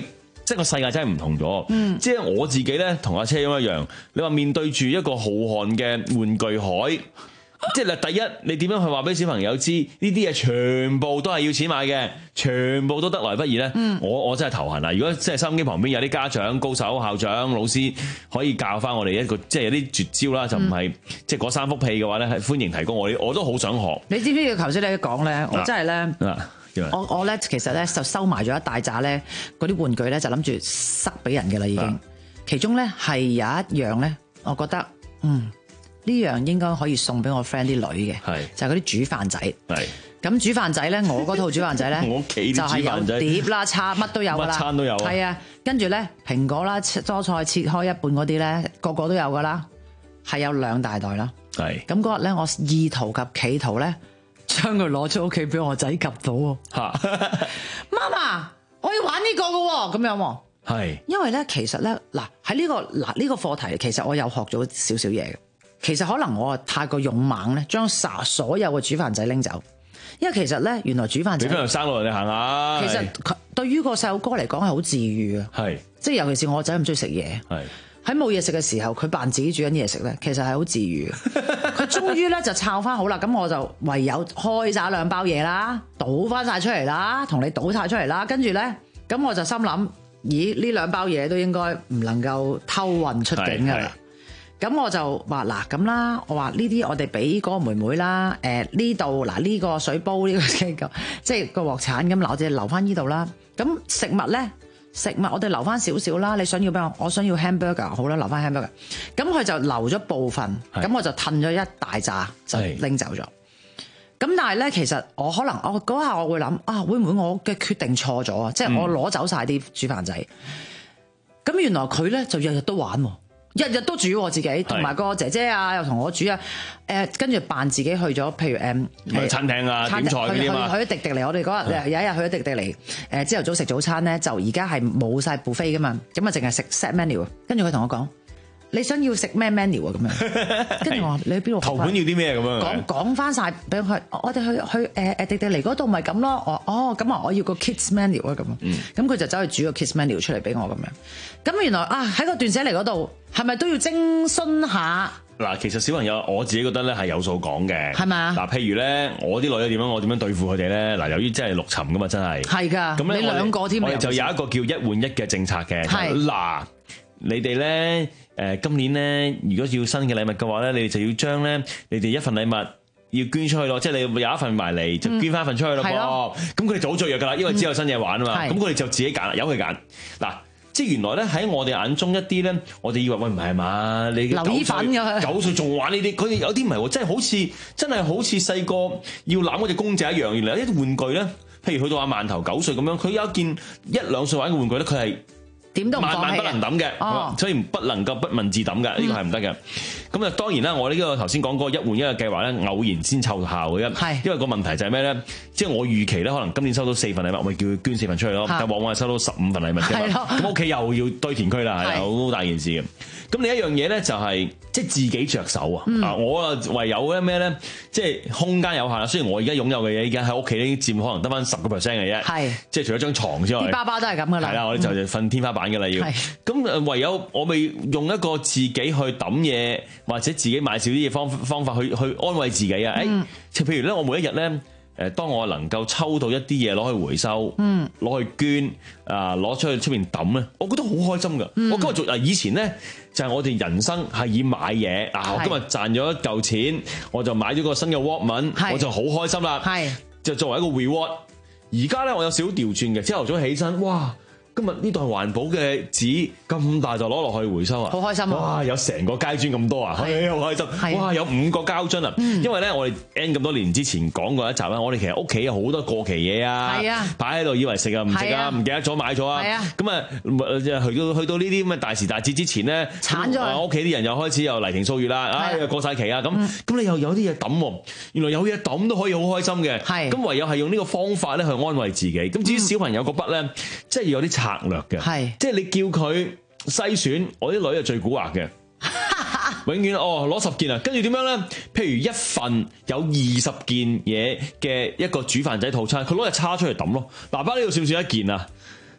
即係個世界真係唔同咗。 嗯即係我自己咧，同阿車咁一樣。你話面對住一個浩瀚嘅玩具海。即係嗱，第一你點樣去話俾小朋友知呢啲嘢全部都係要錢買嘅，全部都得來不易咧？ 嗯、 我我真係頭痕啊！如果即係收音機旁邊有啲家長、高手、校長、老師可以教翻我哋一個即係有啲絕招啦，就唔係、嗯、即係嗰三幅屁嘅話咧，係歡迎提供我，我都好想學。 你知唔知？頭先你講咧，我真係咧、啊，我我咧其實咧就收埋咗一大紮咧嗰啲玩具咧，就諗住塞俾人嘅啦已經。啊、其中咧係有一樣咧，我覺得嗯。呢樣應該可以送俾我 friend 啲女嘅，就係嗰啲煮飯仔。咁煮飯仔咧，我嗰套煮飯仔咧， 我屋企就係有碟啦、叉乜都有噶啦， 乜餐都有。 係啊，跟住咧蘋果啦、蔬菜切開一半嗰啲咧，個個都有噶啦，係有兩大袋啦。 係咁嗰日咧，我意圖及企圖咧，將佢攞出屋企俾我仔及到喎。嚇！媽媽，我要玩呢個噶喎，咁樣喎。係。因為咧，其實咧，嗱喺呢個嗱呢個課題，其實我有學咗少少嘢嘅。其實可能我太過勇猛咧，將曬所有嘅煮飯仔拎走，因為其實咧，原來煮飯仔， 你邊度生落嚟？你行下。 其實對於個細路哥嚟講係好治愈嘅，係即係尤其是我仔咁中意食嘢，係喺冇嘢食嘅時候，佢扮自己煮緊嘢食咧，其實係好治愈嘅。佢終於咧就摷翻好啦，咁我就唯有開晒兩包嘢啦，倒翻晒出嚟啦，同你倒晒出嚟啦，跟住咧，咁我就心諗，咦呢兩包嘢都應該唔能夠偷運出境㗎啦。咁我就話嗱咁啦，我話呢啲我哋俾嗰個妹妹啦，誒呢度嗱呢個水煲呢、呢個即係個鑊鏟咁，嗱我哋留翻呢度啦。咁食物咧，食物我哋留翻少少啦。你想要咩？我想要 hamburger， 好啦，留翻 hamburger。咁佢就留咗部分，咁我就褪咗一大紮就拎走咗。咁但係咧，其實我可能我嗰下我會諗啊，會唔會我嘅決定錯咗啊？即係我攞走晒啲煮飯仔。咁、嗯、原來佢咧就日日都玩喎。日日都煮我自己，同埋個姐姐啊，又同我煮啊。誒，跟住扮自己去咗，譬如誒， 去餐廳啊，點菜嗰啲嘛。 去咗迪迪尼，我哋嗰日有一日去咗迪迪尼。誒，朝頭早食早餐咧，就而家係冇晒 buffet 噶嘛，咁啊，淨係食 set menu。跟住佢同我講：你想要食咩 menu 啊？咁樣。跟住我話：你喺邊度？ 頭盤要啲咩咁樣？ 講講翻曬俾佢。我哋去去誒誒迪迪尼嗰度咪咁咯。我哦咁啊，我要個 kids menu 啊咁。咁佢就走去煮個 kids menu 出嚟俾我咁樣。咁原來啊喺個斷捨離嗰度。係咪都要徵詢下？ 嗱，其實小朋友我自己覺得咧係有數講嘅，係咪啊？嗱，譬如咧，我啲女點樣，我點樣對付佢哋咧？嗱，由於真係陸沉噶嘛，真係係㗎。咁你兩個添， 我哋就有一個叫一換一嘅政策嘅。係嗱，你哋咧誒今年咧，如果要新嘅禮物嘅話咧，你哋就要將咧你哋一份禮物要捐出去咯，即係你有一份埋嚟就捐翻一份出去咯噃。咁佢哋就好雀躍㗎啦，因為只有新嘢玩啊嘛。咁佢哋就自己揀，由佢揀嗱。即係原來咧喺我哋眼中一啲咧，我哋以為喂唔係嘛，你九歲九歲仲玩呢啲，佢哋有啲唔係喎，真係好似真係好似細個要攬嗰隻公仔一樣。原來有啲玩具咧，譬如去到阿饅頭九歲咁樣，佢有一件一兩歲玩嘅玩具咧，佢係點都唔放棄，萬萬不能抌嘅，哦、所以不能夠不問自抌嘅，呢、嗯、個係唔得嘅。咁啊當然啦，我呢個頭先講嗰個一換一嘅計劃咧，偶然先湊效嘅啫。因為個問題就係咩咧？即係我預期咧，可能今年收到四份禮物，我咪叫佢捐四份出去咯。但往往係收到十五份禮物嘅，咁屋企又要堆填區啦，係好大件事嘅。咁另一樣嘢咧就係即係自己着手啊！啊、嗯，我啊唯有咧咩咧，即係空間有限啦。雖然我而家擁有嘅嘢已經喺屋企咧佔可能得翻十個 percent 嘅啫，係即係除咗張床之外，啲包包都係咁噶啦。 係啦，我哋就瞓天花板嘅啦要。咁唯有我咪用一個自己去抌嘢，或者自己買少啲嘢方方法去去安慰自己啊！誒、嗯，即係譬如咧，我每一日咧。誒，當我能夠抽到一啲嘢攞去回收，嗯，攞去捐，啊，攞出去出邊抌咧，我覺得好開心噶。嗯、我今日做啊，以前咧就係、是、我哋人生係以買嘢，啊，我今日賺咗一嚿錢，我就買咗個新嘅 Walkman，我就好開心啦，係就作為一個 reward。而家咧我有少少調轉嘅，朝頭早起身，哇！今日呢袋環保嘅紙咁大就攞落去回收啊！ 好開心啊！ 哇，有成個膠樽咁多啊！係好開心！哇，有五個膠樽啊！嗯、因為咧，我哋 N 咁多年之前講過一集啦，我哋其實屋企有好多過期嘢啊，擺喺度以為食啊唔食啊，唔記得咗買咗啊！咁啊，去到去到呢啲咁嘅大時大節之前咧，鏟咗屋企啲人又開始又黎庭掃月啦，唉過晒期啊！咁咁、嗯、你又有啲嘢抌喎，原來有嘢抌都可以好開心嘅。係咁唯有係用呢個方法咧去安慰自己。咁至於小朋友嗰筆咧，即係要有啲策略嘅，係即係你叫佢篩選，我啲女係最蠱惑嘅，永遠哦攞十件啊，跟住點樣咧？譬如一份有二十件嘢嘅一個煮飯仔套餐，佢攞隻叉出嚟抌咯。爸爸呢度算唔算一件啊？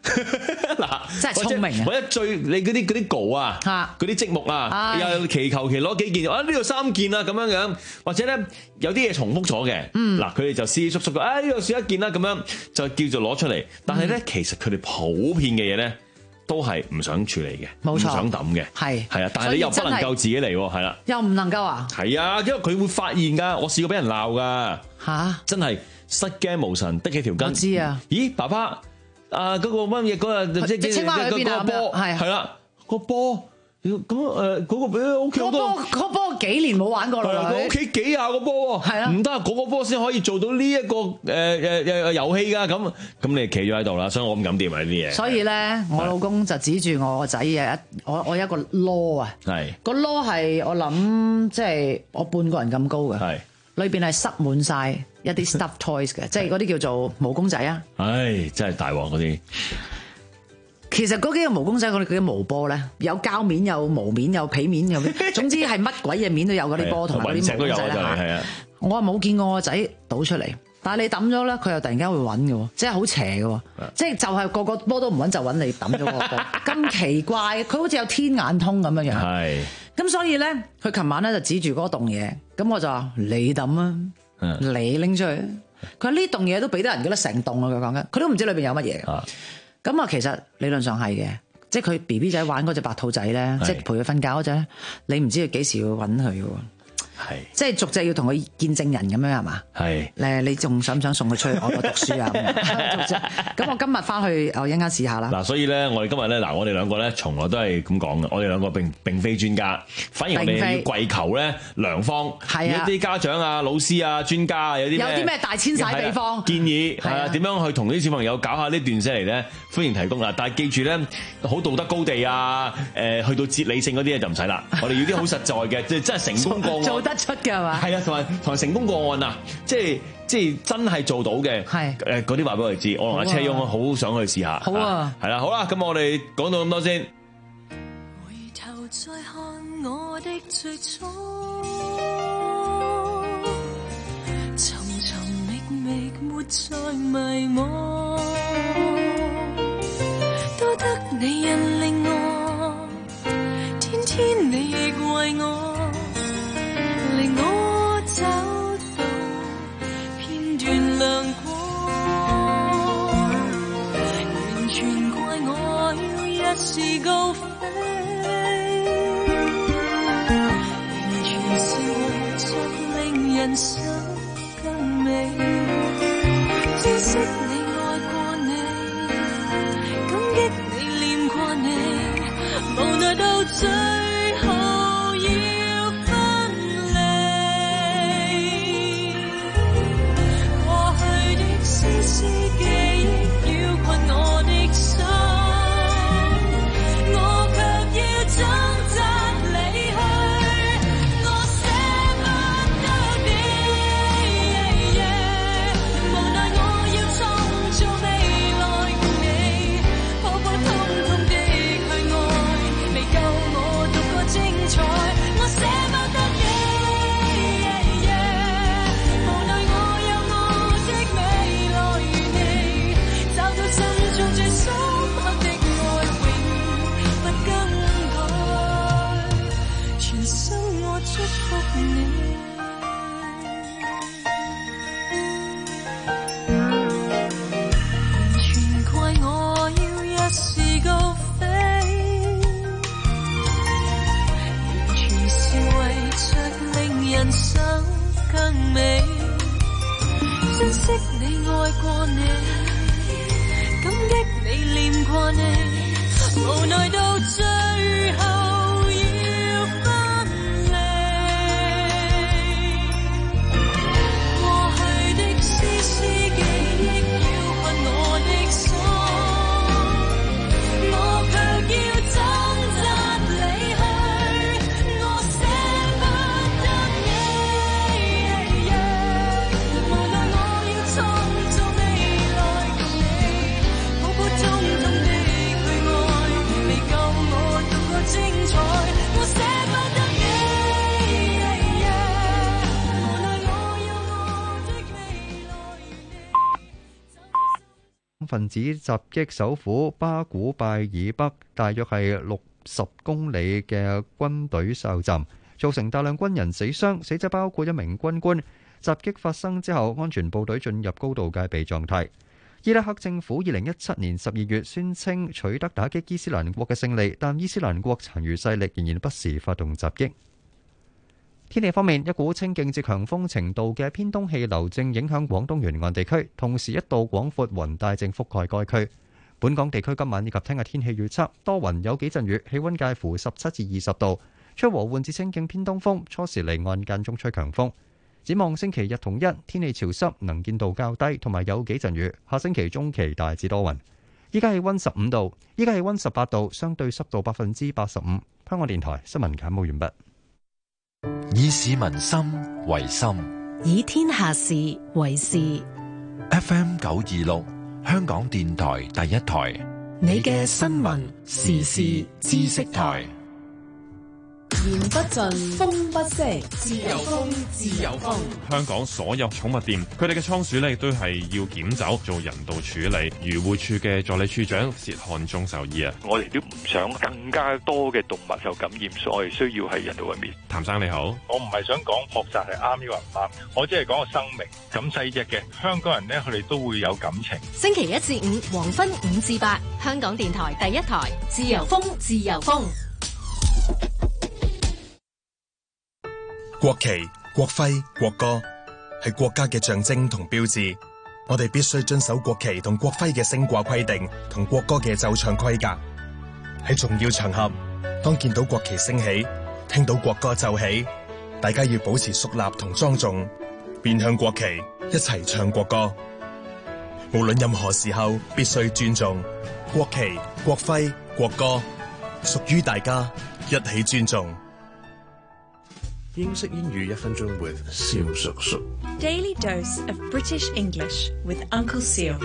嗱， 真係聰明啊！ 或者最你嗰啲嗰啲稿啊，嗰啲積木啊，又祈求其攞幾件，啊呢度三件啊咁樣樣，或者咧有啲嘢重複咗嘅，嗱佢哋就斯叔叔嘅，啊呢度少一件啦咁樣，就叫做攞出嚟。但係咧，其實佢哋普遍嘅嘢咧，都係唔想處理嘅，唔想抌嘅， 係係啊，但係你又不能夠自己嚟喎，係啦， 又唔能夠啊， 係啊，因為佢會發現㗎，我試過俾人鬧㗎， 嚇， 真係失驚無神，的起條筋， 我知啊， 咦爸爸。啊！嗰、那個乜嘢嗰日即係青蛙喺邊啊？ 波係係啦，個波咁誒嗰個屋企好多。 嗰波嗰幾年冇玩過啦， 佢屋企幾廿個波喎， 係啊， 唔得嗰個波先可以做到呢、這、一個誒誒誒遊戲㗎。咁咁你企咗喺度啦，所以我唔敢掂啊呢啲嘢。 所以咧，我老公就指住我個仔嘅一我我一個籮啊， 係個籮係我諗即係我半個人咁高嘅， 係裏邊係塞滿晒一啲 stuff toys 嘅，即係嗰啲叫做毛公仔啊！ 唉，真係大鑊嗰啲。 其實嗰幾個毛公仔，嗰啲嗰啲毛波咧，有膠面、有毛面、有皮面，有總之係乜鬼嘢面都有嗰啲波同埋啲毛公仔啦嚇。我話冇見過我仔倒出嚟，但係你抌咗咧，佢又突然間會揾嘅喎，即係好邪嘅喎，即係就係個個波都唔揾就揾你抌咗個波，咁奇怪，佢好似有天眼通咁樣樣。係。咁所以咧，佢琴晚咧就指住嗰棟嘢，咁我就話你抌啊！你拎出去，佢話呢棟嘢都俾得人覺得成棟啊！佢講緊，佢都唔知裏邊有乜嘢。咁啊，其實理論上係嘅，即係佢 B B 仔玩嗰隻白兔仔咧，即係陪佢瞓覺嗰隻，你唔知佢幾時會揾佢嘅喎。係，即係逐隻要同佢見證人咁樣係嘛？係。誒，你仲想唔想送佢出去外國讀書啊？咁我今日翻去，我一陣間試下啦。嗱， 所以咧，我哋今日咧，嗱，我哋兩個咧，從來都係咁講嘅。我哋兩個並並非專家，反而我哋要跪求咧良方。係啊。啲家長啊、老師啊、專家啊，有啲有啲咩大遷徙秘方建議係啊？點樣去同啲小朋友搞下呢段寫嚟咧？歡迎提供啦！但係記住咧，好道德高地啊，誒，去到哲理性嗰啲嘢就唔使啦。我哋要啲好實在嘅，即係真係成功個案。得出嘅係嘛？係啊，同埋同埋成功個案啊，即係即係真係做到嘅。係誒嗰啲話俾我哋知，我同阿車翁好想去試下。好啊，係啦，好啦，咁我哋講到咁多先。回頭再看我的最初，尋尋覓覓沒再迷惘，多得你引領我，天天你亦為我。令我找到片段亮光，完全怪我要一時高飛，完全是為着令人生更美，知識你愛過你，感激你念過你，無奈到最後。是記憶繞困我的心，我卻要掙扎離去，我捨不得變。 分子襲擊首府巴古拜以北大約係六十公里嘅軍隊哨站，造成大量軍人死傷，死者包括一名軍官。襲擊發生之後，安全部隊進入高度戒備狀態。伊拉克政府二零一七年十二月宣稱取得打擊伊斯蘭國嘅勝利，但伊斯蘭國殘餘勢力仍然不時發動襲擊。天氣方面，一股清勁至強風程度嘅偏東氣流正影響廣東沿岸地區，同時一道廣闊雲帶正覆蓋該區。本港地區今晚以及聽日天氣預測，多雲有幾陣雨，氣溫介乎十七至二十度，吹和緩至清勁偏東風，初時離岸間中吹強風。展望星期日同一，天氣潮濕，能見度較低，同埋有幾陣雨。下星期中期大致多雲。依家氣溫十五度，依家氣溫十八度，相對濕度百分之八十五。香港電台新聞簡報完畢。 以市民心為心， 以天下事為事。 F M 九二六，香港電台第一台， 你嘅新聞時事知識台。 言不盡，風不息，自由風，自由風。 香港所有寵物店，佢哋嘅倉鼠咧，亦都係要檢走做人道處理。漁護署嘅助理處長薛漢忠就醫啊， 我哋都唔想更加多嘅動物受感染，所以需要係人道毀滅。 譚生你好， 我唔係想講學習係啱抑或唔啱，我只係講個生命咁細隻嘅香港人咧，佢哋都會有感情。 星期一至五黃昏五至八，香港電台第一台，自由風，自由風。 國旗、國徽、國歌係國家嘅象徵同標誌，我哋必須遵守國旗同國徽嘅升掛規定同國歌嘅奏唱規格。喺重要場合，當見到國旗升起，聽到國歌奏起，大家要保持肅立同莊重，面向國旗，一齊唱國歌。無論任何時候，必須尊重國旗、國徽、國歌，屬於大家，一起尊重。 英式英語一分鐘 with 蕭叔叔。 Daily dose of British English with Uncle Seal。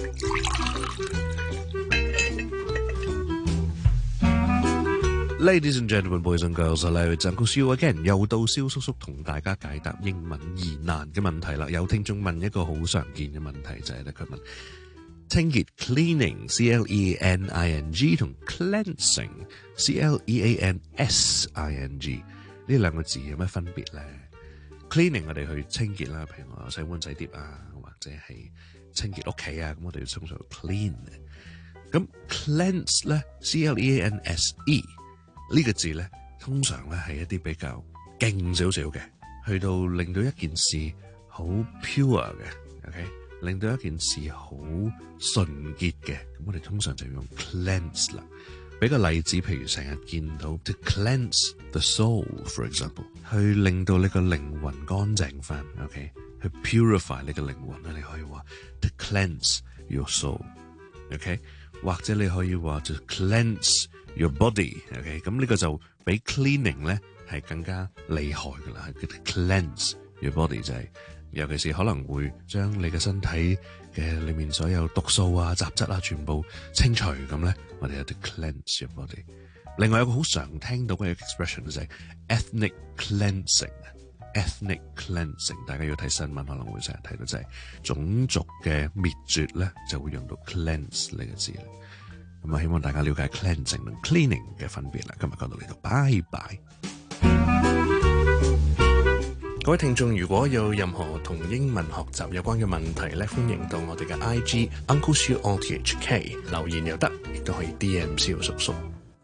Ladies and gentlemen, boys and girls, hello, it's Uncle Seal again。又到蕭叔叔同大家解答英文疑難嘅問題啦。有聽眾問一個好常見嘅問題就係咧，佢問清潔 cleaning C L E N I N G 同 cleansing C L E A N S I N G。呢兩個字有咩分別咧 ？Cleaning 我哋去清潔啦，譬如我洗碗洗碟啊，或者係清潔屋企啊，咁我哋要通常 clean。咁 cleanse 咧 ，C L E A N S E 呢個字咧，通常咧係一啲比較勁少少嘅，去到令到一件事好 pure 嘅 ，OK， 令到一件事好純潔嘅，咁我哋通常就用 cleanse 啦。俾個例子，譬如成日見到 to cleanse the soul，for example， 去令到你個靈魂乾淨翻 ，OK， 去 purify 你個靈魂咧，你可以話 to cleanse your soul，OK， 或者你可以話 to cleanse your body，OK， 咁呢個就比 cleaning 咧係更加厲害噶啦，係 to cleanse your body 就係，尤其是可能會將你嘅身體嘅裏面所有毒素啊、雜質啊，全部清除咁咧，我哋有啲 cleanse your body。另外有個好常聽到嘅 expression 就係 ethnic cleansing。ethnic cleansing， 大家要睇新聞可能會成日睇到，就係種族嘅滅絕咧，就會用到 cleanse 呢個字啦。咁啊，希望大家了解 cleansing 同 cleaning 嘅分別啦。今日講到呢度，拜拜。 各位聽眾，如果有任何同英文學習有關嘅問題咧，歡迎到我哋嘅 I G Uncle Siu O T H K 留言又得，亦都可以 D M 蕭叔叔。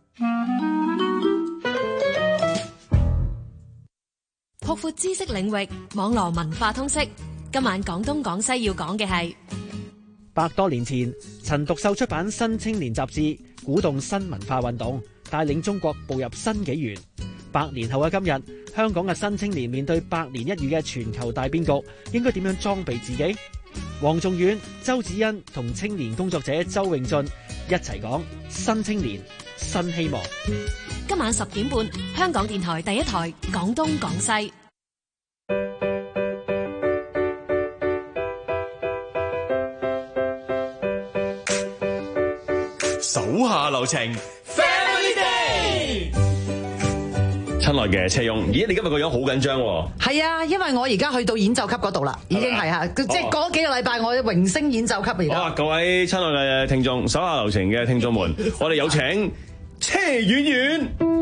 擴闊知識領域，網絡文化通識。今晚廣東廣西要講嘅係百多年前，陳獨秀出版《新青年》雜誌，鼓動新文化運動，帶領中國步入新紀元。百年後嘅今日，香港嘅新青年面對百年一遇嘅全球大變局，應該點樣裝備自己？黃仲遠、周子欣同青年工作者周永俊一齊講新青年新希望。 今晚十點半，香港電台第一台廣東廣西。 手下留情 Family Day。 親愛嘅車翁，咦？你今日個樣好緊張喎。 係啊，因為我而家去到演奏級嗰度啦，已經係啊，即係嗰幾個禮拜我榮升演奏級而家。 好啊，各位親愛嘅聽眾，手下留情嘅聽眾們，我哋有請車婉婉。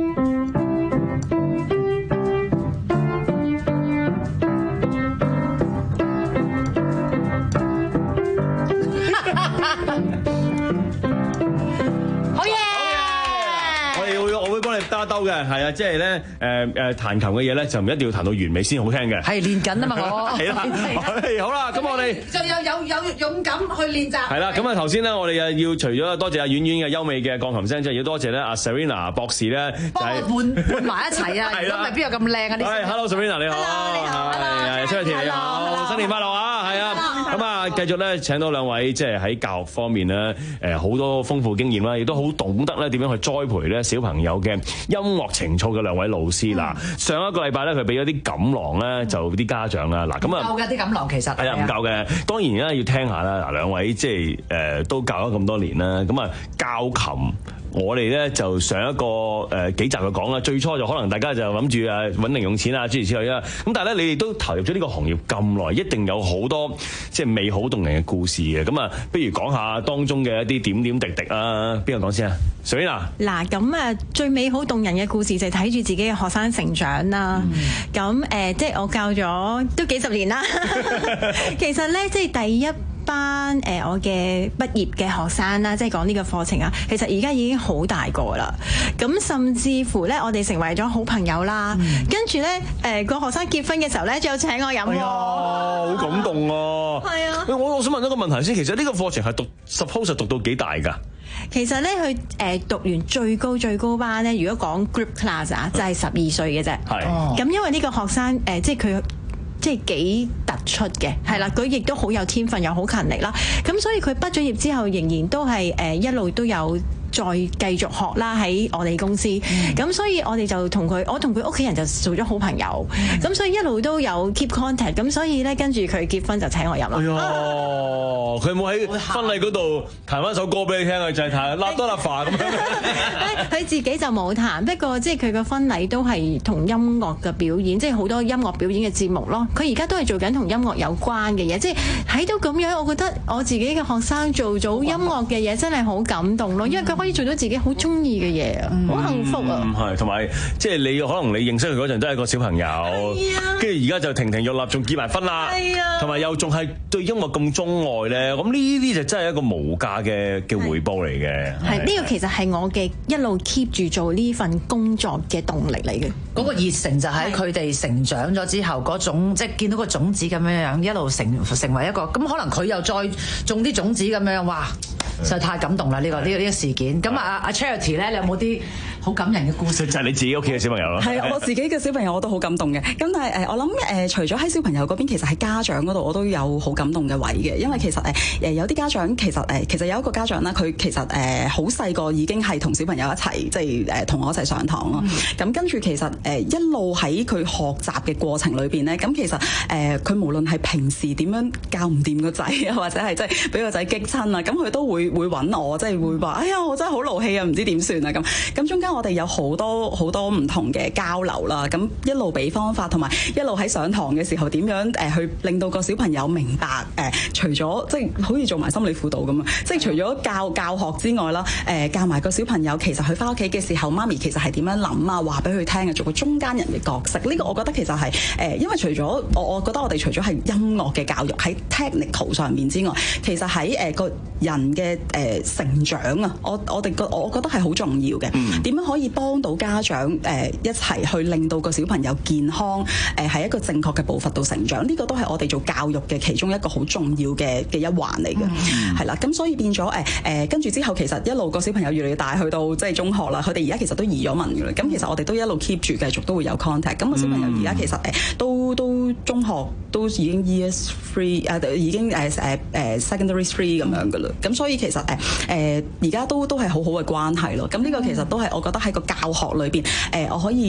打兜嘅係啊，即係咧誒誒彈琴嘅嘢咧，就唔一定要彈到完美先好聽嘅。 係練緊啊嘛，我係啦，好啦，咁我哋就有有有勇敢去練習。 係啦，咁啊頭先咧，我哋又要除咗多謝阿婉婉嘅優美嘅鋼琴聲之外，要多謝咧阿 Serena 博士咧，就係換換埋一齊啊！如果唔係邊有咁靚啊？啲係 Hello Serena 你好， 你好， 係出嚟田你好，新年快樂啊！係啊，咁啊繼續咧請到兩位即係喺教育方面咧誒好多豐富經驗啦，亦都好懂得咧點樣去栽培咧小朋友嘅音樂情操嘅兩位老師啦，上一個禮拜咧佢俾咗啲錦囊咧，就啲家長啦，嗱咁啊， 夠嘅啲錦囊其實係啊唔夠嘅，當然而家要聽下啦，嗱兩位即係誒都教咗咁多年啦，咁啊教琴。我哋咧就上一個誒、呃、幾集就講啦，最初就可能大家就諗住誒揾零用錢啊諸如此類啦，咁但係咧你哋都投入咗呢個行業咁耐，一定有好多即係美好動人嘅故事嘅，咁啊不如講下當中嘅一啲點點滴滴啊，邊個講先啊？水娜嗱，咁啊最美好動人嘅故事就係睇住自己嘅學生成長啦。咁誒、嗯呃、即係我教咗都幾十年啦，其實咧即係第一班誒、呃、我嘅畢業嘅學生啦，即係講呢個課程啊，其實而家已經好大個啦。咁甚至乎咧，我哋成為咗好朋友啦。嗯、跟住咧誒個學生結婚嘅時候咧，仲有請我飲喎。 好感動啊！係啊！我我想問一個問題先，其實呢個課程係讀 suppose 讀到幾大㗎？ 其實咧，佢誒讀完最高最高班咧，如果講 group class 啊，就係十二歲嘅啫。係。咁因為呢個學生誒、呃，即係佢。即係幾突出嘅，係啦，佢亦都好有天分，又好勤力啦。咁所以佢畢咗業之後，仍然都係誒一路都有再繼續學啦，喺我哋公司。咁、嗯、所以我哋就同佢，我同佢屋企人就做咗好朋友。咁、嗯、所以一路都有 keep contact。咁所以咧，跟住佢結婚就請我飲啦。 哎呀，佢有冇喺婚禮嗰度彈翻首歌俾你聽啊？就係彈《拉多拉法》咁樣。 佢自己就冇彈，不過即係佢個婚禮都係同音樂嘅表演，即係好多音樂表演嘅節目咯。佢而家都係做緊同音樂有關嘅嘢，即係睇到咁樣，我覺得我自己嘅學生做咗音樂嘅嘢真係好感動咯，因為佢可以做到自己好中意嘅嘢啊，好、嗯、幸福啊！ 唔係，同埋即係你可能你認識佢嗰陣都係個小朋友，跟住而家就亭亭玉立，仲結埋婚啦，同埋、啊、又仲係對音樂咁鍾愛咧，咁呢啲就真係一個無價嘅嘅回報嚟嘅。 係呢、呢個其實係我嘅一路 keep 住做呢份工作嘅動力嚟嘅。 嗰、嗰個熱誠就喺佢哋成長咗之後嗰種，即係見到個種子咁樣樣一路成成為一個，咁可能佢又再種啲種子咁樣，哇！實在太感動啦！呢、呢個呢個呢個事件。咁啊阿 Charity 咧，你有冇啲好感人嘅故事？ 就係你自己屋企嘅小朋友咯。 係我自己嘅小朋友我都好感動嘅。咁但係誒，我諗誒，除咗喺小朋友嗰邊，其實喺家長嗰度我都有好感動嘅位嘅。因為其實誒誒有啲家長其實誒其實有一個家長啦，佢其實誒好細個已經係同小朋友一齊，即係誒同我一齊上堂咯。咁、嗯、跟住其實誒一路喺佢學習嘅過程裏邊咧，咁其實誒佢無論係平時點樣教唔掂個仔啊，或者係即係俾個仔激親啊，咁佢都會會揾我，即係會話：哎呀，我真係好勞氣啊，唔知點算啊咁。咁中間我哋有好多好多唔同嘅交流啦，咁一路俾方法，同埋一路喺上堂嘅時候點樣誒去令到個小朋友明白誒、呃，除咗即係好似做埋心理輔導咁啊，即係除咗教教學之外啦，誒、呃、教埋個小朋友其實佢翻屋企嘅時候，媽咪其實係點樣諗啊，話俾佢聽啊，做個中間人嘅角色。呢、這個我覺得其實係誒、呃，因為除咗我，我覺得我哋除咗係音樂嘅教育喺 technical 上面之外，其實喺誒個人嘅誒、呃、成長啊，我我哋個我覺得係好重要嘅。點、嗯、樣可以幫到家長誒、呃、一齊去令到個小朋友健康誒喺、呃、一個正確嘅步伐度成長？呢、這個都係我哋做教育嘅其中一個好重要嘅嘅一環嚟嘅，係、嗯、啦。咁所以變咗誒誒跟住之後，其實一路個小朋友越嚟越大，去到即係中學啦，佢哋而家其實都移咗民㗎啦。咁其實我哋都一路 keep 住，繼續都會有 contact。咁個小朋友而家其實誒、呃、都都中學都已經 E S three 誒、呃、已經誒誒誒 secondary three 咁樣㗎啦。咁所以其實誒誒而家都都係好好嘅關係咯。咁呢個其實都係我覺得喺個教學裏邊誒、呃，我可以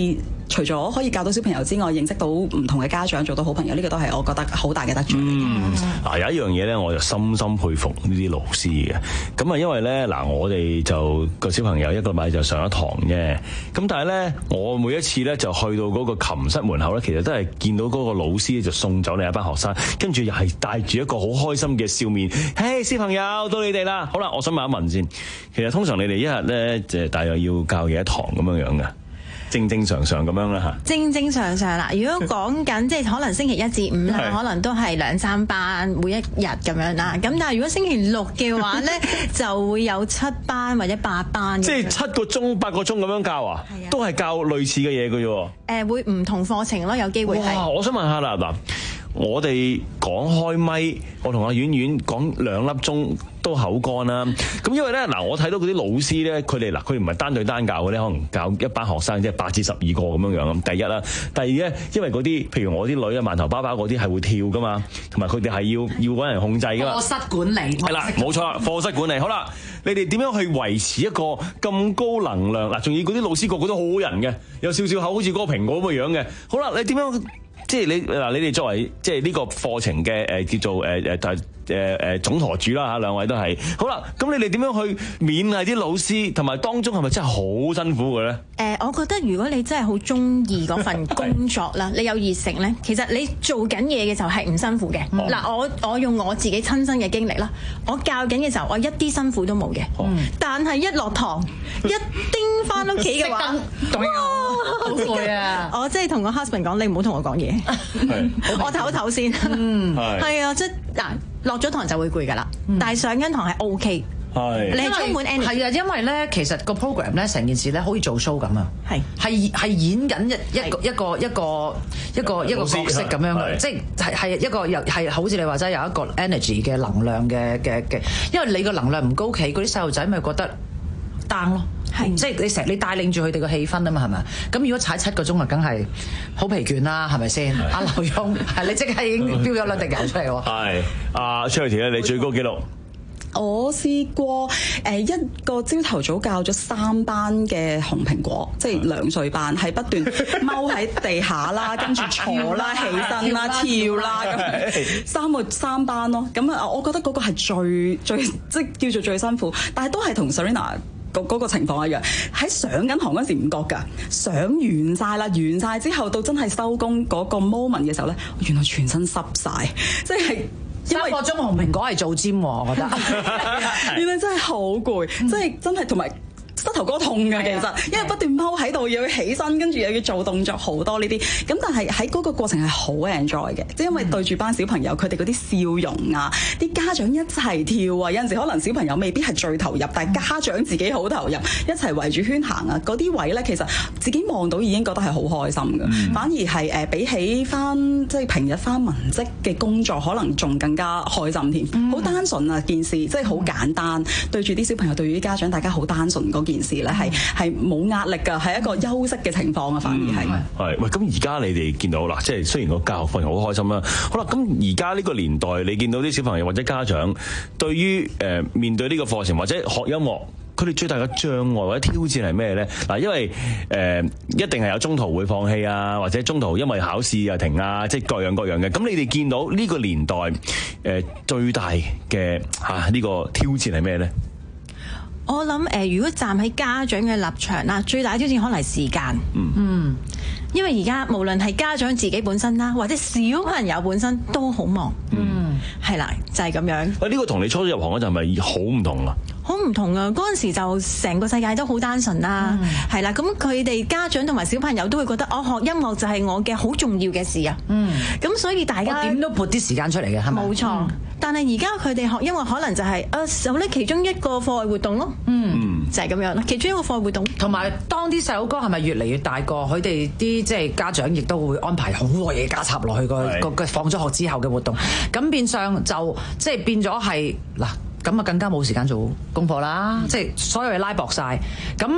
除咗可以教到小朋友之外，認識到唔同嘅家長，做到好朋友，呢、這個都係我覺得好大嘅得著。 嗯，嗱有一樣嘢咧，我就深深佩服呢啲老師嘅。咁啊，因為咧嗱，我哋就個小朋友一個禮拜就上一堂啫。咁但係咧，我每一次咧就去到嗰個琴室門口咧，其實都係見到嗰個老師就送走你一班學生，跟住又係帶住一個好開心嘅笑面。嘿，小朋友到你哋啦！好啦，我想問一問先，其實通常你哋一日咧，即係大約要教幾多堂咁樣樣嘅？正正常常咁樣啦嚇， 正正常常啦。如果講緊即係可能星期一至五啦，可能都係兩三班每一日咁樣啦。咁但係如果星期六嘅話咧，就會有七班或者八班。 即係七個鐘、八個鐘咁樣教啊？係啊，都係教類似嘅嘢嘅啫。 誒，會唔同課程咯，有機會係。 哇！我想問下啦，嗱，我哋講開咪，我同阿婉婉講兩粒鐘都口乾啦。咁因為咧，嗱，我睇到嗰啲老師咧，佢哋嗱，佢唔係單對單教嘅咧，可能教一班學生即係八至十二個咁樣樣。咁第一啦，第二咧，因為嗰啲譬如我啲女啊，饅頭爸爸嗰啲係會跳噶嘛，同埋佢哋係要要揾人控制噶嘛。 課室管理係啦，冇錯啦，課室管理。好啦，你哋點樣去維持一個咁高能量嗱？仲要嗰啲老師個個都好好人嘅，有笑笑口好似嗰個蘋果咁嘅樣嘅。好啦，你點樣？即係你嗱，你哋作為即係呢個課程嘅誒叫做誒誒誒誒誒總舵主啦嚇，兩位都係好啦。咁你哋點樣去勉勵啲老師，同埋當中係咪真係好辛苦嘅咧？ 誒，我覺得如果你真係好中意嗰份工作啦，你有熱誠咧，其實你做緊嘢嘅時候係唔辛苦嘅。嗱、嗯，我我用我自己親身嘅經歷啦，我教緊嘅時候，我一啲辛苦都冇嘅。嗯、但係一落堂，一叮翻屋企嘅話，哇，好攰啊！我即係同個 husband 講，你唔好同我講嘢。我唞一唞先，嗯，係啊，即係嗱，落咗堂就會攰噶啦，但係上緊堂係 O K， 係，你係充滿 energy， 係啊，因為咧，其實個 program 咧，成件事咧，好似做 show 咁啊，係，係係演緊一一個一個一個一個一個角色咁樣嘅，即係係一個又係好似你話齋有一個 energy 嘅能量嘅嘅嘅，因為你個能量唔高企，嗰啲細路仔咪覺得 down 咯。係，即係你成日你帶領住佢哋個氣氛啊嘛，係咪？咁如果踩七個鐘啊，梗係好疲倦啦，係咪先？阿劉墉係你即係已經飆咗兩滴油出嚟喎。係， 阿 Charity 咧，你最高紀錄？ 我試過誒一個朝頭早教咗三班嘅紅蘋果，即係兩歲班，係不斷踎喺地下啦，跟住坐啦、起身啦、跳啦咁，三個三班咯。咁啊，我覺得嗰個係最最即係叫做最辛苦，但係都係同 Serena嗰嗰個情況一樣，喺上緊堂嗰時唔覺㗎，上完晒啦，完晒之後到真係收工嗰個 moment 嘅時候咧，原來全身濕晒，即係因為三個鐘紅蘋果係做 gym 喎，我覺得原來真係好攰，即係真係同埋膝頭哥痛㗎，其實，因為不斷踎喺度，又要起身，跟住又要做動作，好多呢啲。咁但係喺嗰個過程係好 enjoy 嘅，即係因為對住班小朋友，佢哋嗰啲笑容啊，啲家長一齊跳啊，有陣時可能小朋友未必係最投入，但係家長自己好投入，一齊圍住圈行啊，嗰啲位咧，其實自己望到已經覺得係好開心㗎。嗯、反而係誒比起翻即係平日翻文職嘅工作，可能仲更加開心添。好、嗯、單純啊件事，即係好簡單，對住啲小朋友，對住啲家長，大家好單純嗰件事咧，係係冇壓力㗎，係一個休息嘅情況啊，反而係係喂。咁而家你哋見到嗱，即係雖然個教學課程好開心啦，好啦，咁而家呢個年代，你見到啲小朋友或者家長對於誒、呃、面對呢個課程或者學音樂，佢哋最大嘅障礙或者挑戰係咩咧？嗱，因為誒、呃、一定係有中途會放棄啊，或者中途因為考試啊停啊，即係各樣各樣嘅。咁你哋見到呢個年代誒、呃、最大嘅嚇呢個挑戰係咩咧？ 我諗誒、呃，如果站喺家長嘅立場啦，最大挑戰可能係時間。嗯，嗯，因為而家無論係家長自己本身啦，或者小朋友本身都好忙。嗯，係啦，就係、是、咁樣。喂， 呢個同你初初入行嗰陣係咪好唔同啊？ 好唔同啊！嗰陣時就成個世界都好單純啦，係啦、嗯。咁佢哋家長同埋小朋友都會覺得，我學音樂就係我嘅好重要嘅事啊。嗯，咁所以大家點都撥啲時間出嚟嘅，係咪？冇錯。嗯、但係而家佢哋學音樂可能就係、是、誒，有、啊、咧其中一個課外活動咯。嗯，就係咁樣啦。其中一個課外活動，同埋當啲細佬哥係咪越嚟越大個，佢哋啲即係家長亦都會安排好多嘢加插落去個個個放咗學之後嘅活動。咁變相就即係變咗係嗱。咁啊，更加冇時間做功課啦，嗯、即係所有嘢拉薄晒。咁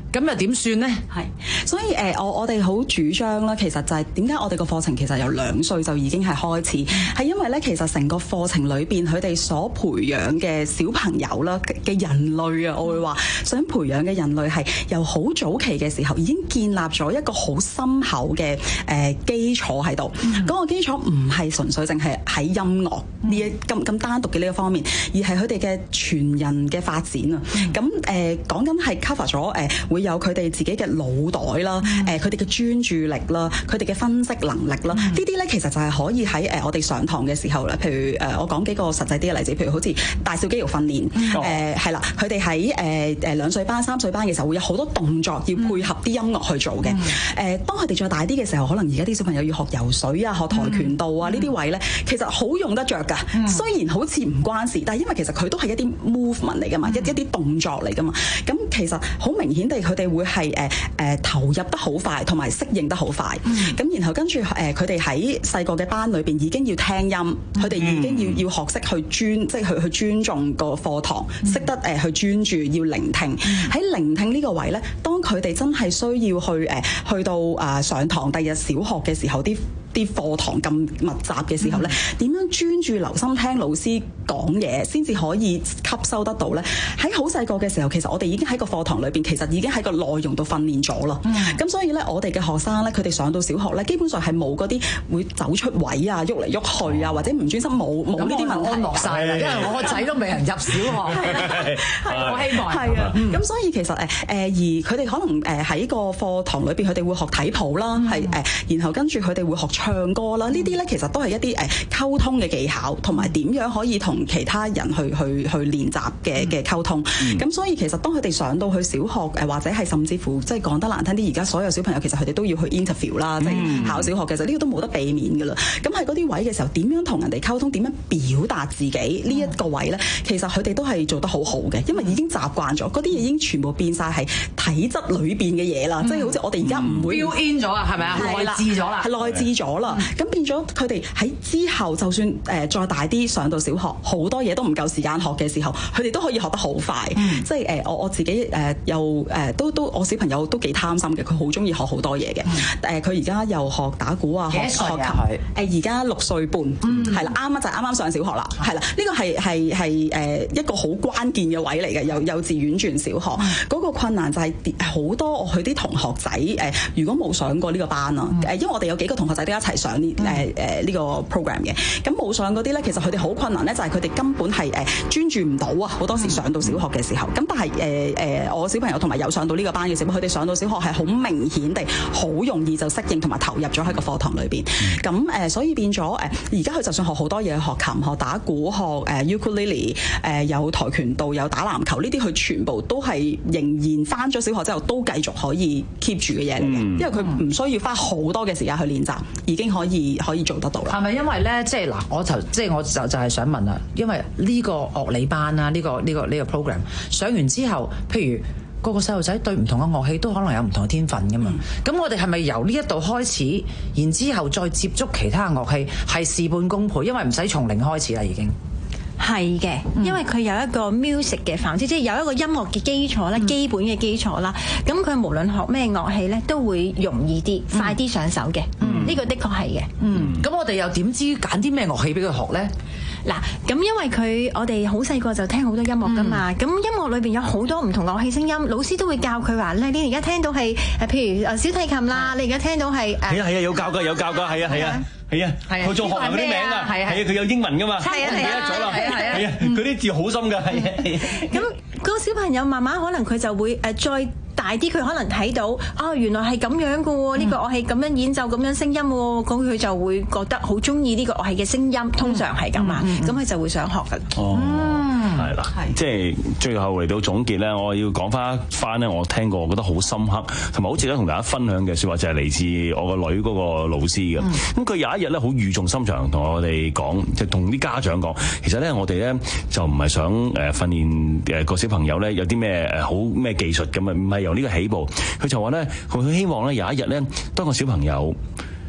咁又點算呢？ 係，所以誒，我我哋好主張啦，其實就係點解我哋個課程其實由兩歲就已經係開始，係因為咧，其實成個課程裏邊佢哋所培養嘅小朋友啦嘅人類啊，我會話想培養嘅人類係由好早期嘅時候已經建立咗一個好深厚嘅誒基礎喺度。嗰、嗯、個基礎唔係純粹淨係喺音樂呢一咁咁單獨嘅呢個方面，而係佢哋嘅全人嘅發展啊。咁誒講緊係 cover 咗誒會有佢哋自己嘅腦袋啦，誒佢哋嘅專注力啦，佢哋嘅分析能力啦，呢啲咧其實就係可以喺誒我哋上堂嘅時候咧，譬如誒我講幾個實際啲嘅例子，譬如好似大小肌肉訓練，誒係啦，佢哋喺誒誒兩歲班、三歲班嘅時候會有好多動作要配合啲音樂去做嘅。誒、嗯，當佢哋再大啲嘅時候，可能而家啲小朋友要學游水啊、學跆拳道啊、嗯、呢啲位咧，其實好用得着㗎。嗯、雖然好似唔關事，但係因為其實佢都係一啲 movement 嚟㗎嘛，嗯、一一啲動作嚟㗎嘛。咁其實好明顯地，佢哋會係誒誒投入得好快，同埋適應得好快。咁、嗯、然後跟住誒，佢哋喺細個嘅班裏邊已經要聽音，佢哋、嗯、已經要要學識去尊，即係去去尊重個課堂，識、嗯、得誒去專注，要聆聽。喺、嗯、聆聽呢個位咧，當佢哋真係需要去誒去到啊上堂，第日小學嘅時候啲。啲課堂咁密集嘅時候咧，點、嗯、樣專注留心聽老師講嘢，先至可以吸收得到咧？喺好細個嘅時候，其實我哋已經喺個課堂裏邊，其實已經喺個內容度訓練咗啦。咁、嗯、所以咧，我哋嘅學生咧，佢哋上到小學咧，基本上係冇嗰啲會走出位啊、喐嚟喐去啊，或者唔專心，冇冇呢啲問題。安樂晒啦，因為我個仔都未人入小學，我希望係啊。咁、嗯、所以其實誒誒、呃，而佢哋可能誒喺個課堂裏邊，佢哋會學睇譜啦，係誒、嗯，然後跟住佢哋會學唱歌啦，呢啲咧其實都係一啲誒溝通嘅技巧，同埋點樣可以同其他人去去去練習嘅嘅溝通。咁、嗯、所以其實當佢哋上到去小學誒，或者係甚至乎即係講得難聽啲，而家所有小朋友其實佢哋都要去 interview 啦、嗯，即係考小學嘅時候，呢個都冇得避免噶啦。咁喺嗰啲位嘅時候，點樣同人哋溝通，點樣表達自己呢一、嗯、個位咧，其實佢哋都係做得好好嘅，因為已經習慣咗嗰啲嘢已經全部變晒係體質裏邊嘅嘢啦，即係好似我哋而家唔會 build in 咗啊，係咪啊？內置咗啦，係內置咗啦。咁、嗯、變咗佢哋喺之後，就算誒、呃、再大啲上到小學，好多嘢都唔夠時間學嘅時候，佢哋都可以學得好快。嗯、即係誒、呃、我我自己誒、呃、又誒、呃、都都我小朋友都幾貪心嘅，佢好中意學好多嘢嘅。誒佢而家又學打鼓啊，學學琴。誒而家六歲半，係啦、嗯，啱啱就啱啱上小學啦，係啦。呢個係係係誒一個好關鍵嘅位嚟嘅，由幼稚園轉小學。嗰、嗯、個困難就係好多佢啲同學仔誒、呃，如果冇上過呢個班啊，誒、嗯、因為我哋有幾個同學仔都一齊上呢誒誒呢個 program 嘅，咁冇上嗰啲咧，其實佢哋好困難咧，就係佢哋根本係誒專注唔到啊！好多時上到小學嘅時候，咁但係誒誒我小朋友同埋有上到呢個班嘅時候，佢哋上到小學係好明顯地好容易就適應同埋投入咗喺個課堂裏邊。咁誒、呃、所以變咗誒，而家佢就算學好多嘢，學琴、學打鼓、學誒、呃、ukulele，誒、呃、有跆拳道、有打籃球，呢啲佢全部都係仍然返咗小學之後都繼續可以 keep 住嘅嘢嚟嘅，嗯、因為佢唔需要花好多嘅時間去練習，已經可以可以做得到啦。 係咪因為咧，即係嗱，我就即係我就就係想問啦，因為呢個樂理班啦，呢、呢個呢、呢個呢、呢個 program 上完之後，譬如個個細路仔對唔同嘅樂器都可能有唔同嘅天分噶嘛，咁、嗯、我哋係咪由呢一度開始，然之後再接觸其他嘅樂器，係事半功倍，因為唔使從零開始啦已經。 係嘅，因為佢有一個 music 嘅範疇，即係有一個音樂嘅基礎啦，嗯、基本嘅基礎啦。咁佢無論學咩樂器咧，都會容易啲、嗯、快啲上手嘅。呢、嗯、個的確係嘅。嗯，咁我哋又點知揀啲咩樂器俾佢學咧？嗱，咁因為佢我哋好細個就聽好多音樂噶嘛，咁、嗯、音樂裏邊有好多唔同樂器聲音，老師都會教佢話咧，你而家聽到係誒，譬如誒小提琴啦，你而家聽到係誒，係啊係啊，有教噶有教噶，係啊係啊。係啊，佢做學校嗰啲名啊，係啊，佢有英文噶嘛，係啊，唔記得咗啦，係啊，係啊，佢啲字好深噶，係啊。咁嗰個小朋友慢慢可能佢就會誒再大啲，佢可能睇到啊，原來係咁樣噶喎，呢個樂器咁樣演奏咁樣聲音喎，咁佢就會覺得好中意呢個樂器嘅聲音，通常係咁啊，咁佢就會想學噶。哦， 係啦，即係最後嚟到總結咧，我要講翻一番咧，我聽過，我覺得好深刻，同埋好值得同大家分享嘅説話，就係嚟自我個女嗰個老師嘅。咁佢有一日咧，好語重心長同我哋講，就同啲家長講，其實咧我哋咧就唔係想誒訓練誒個小朋友咧有啲咩誒好咩技術咁啊，唔係由呢個起步。佢就話咧，佢希望咧有一日咧，當個小朋友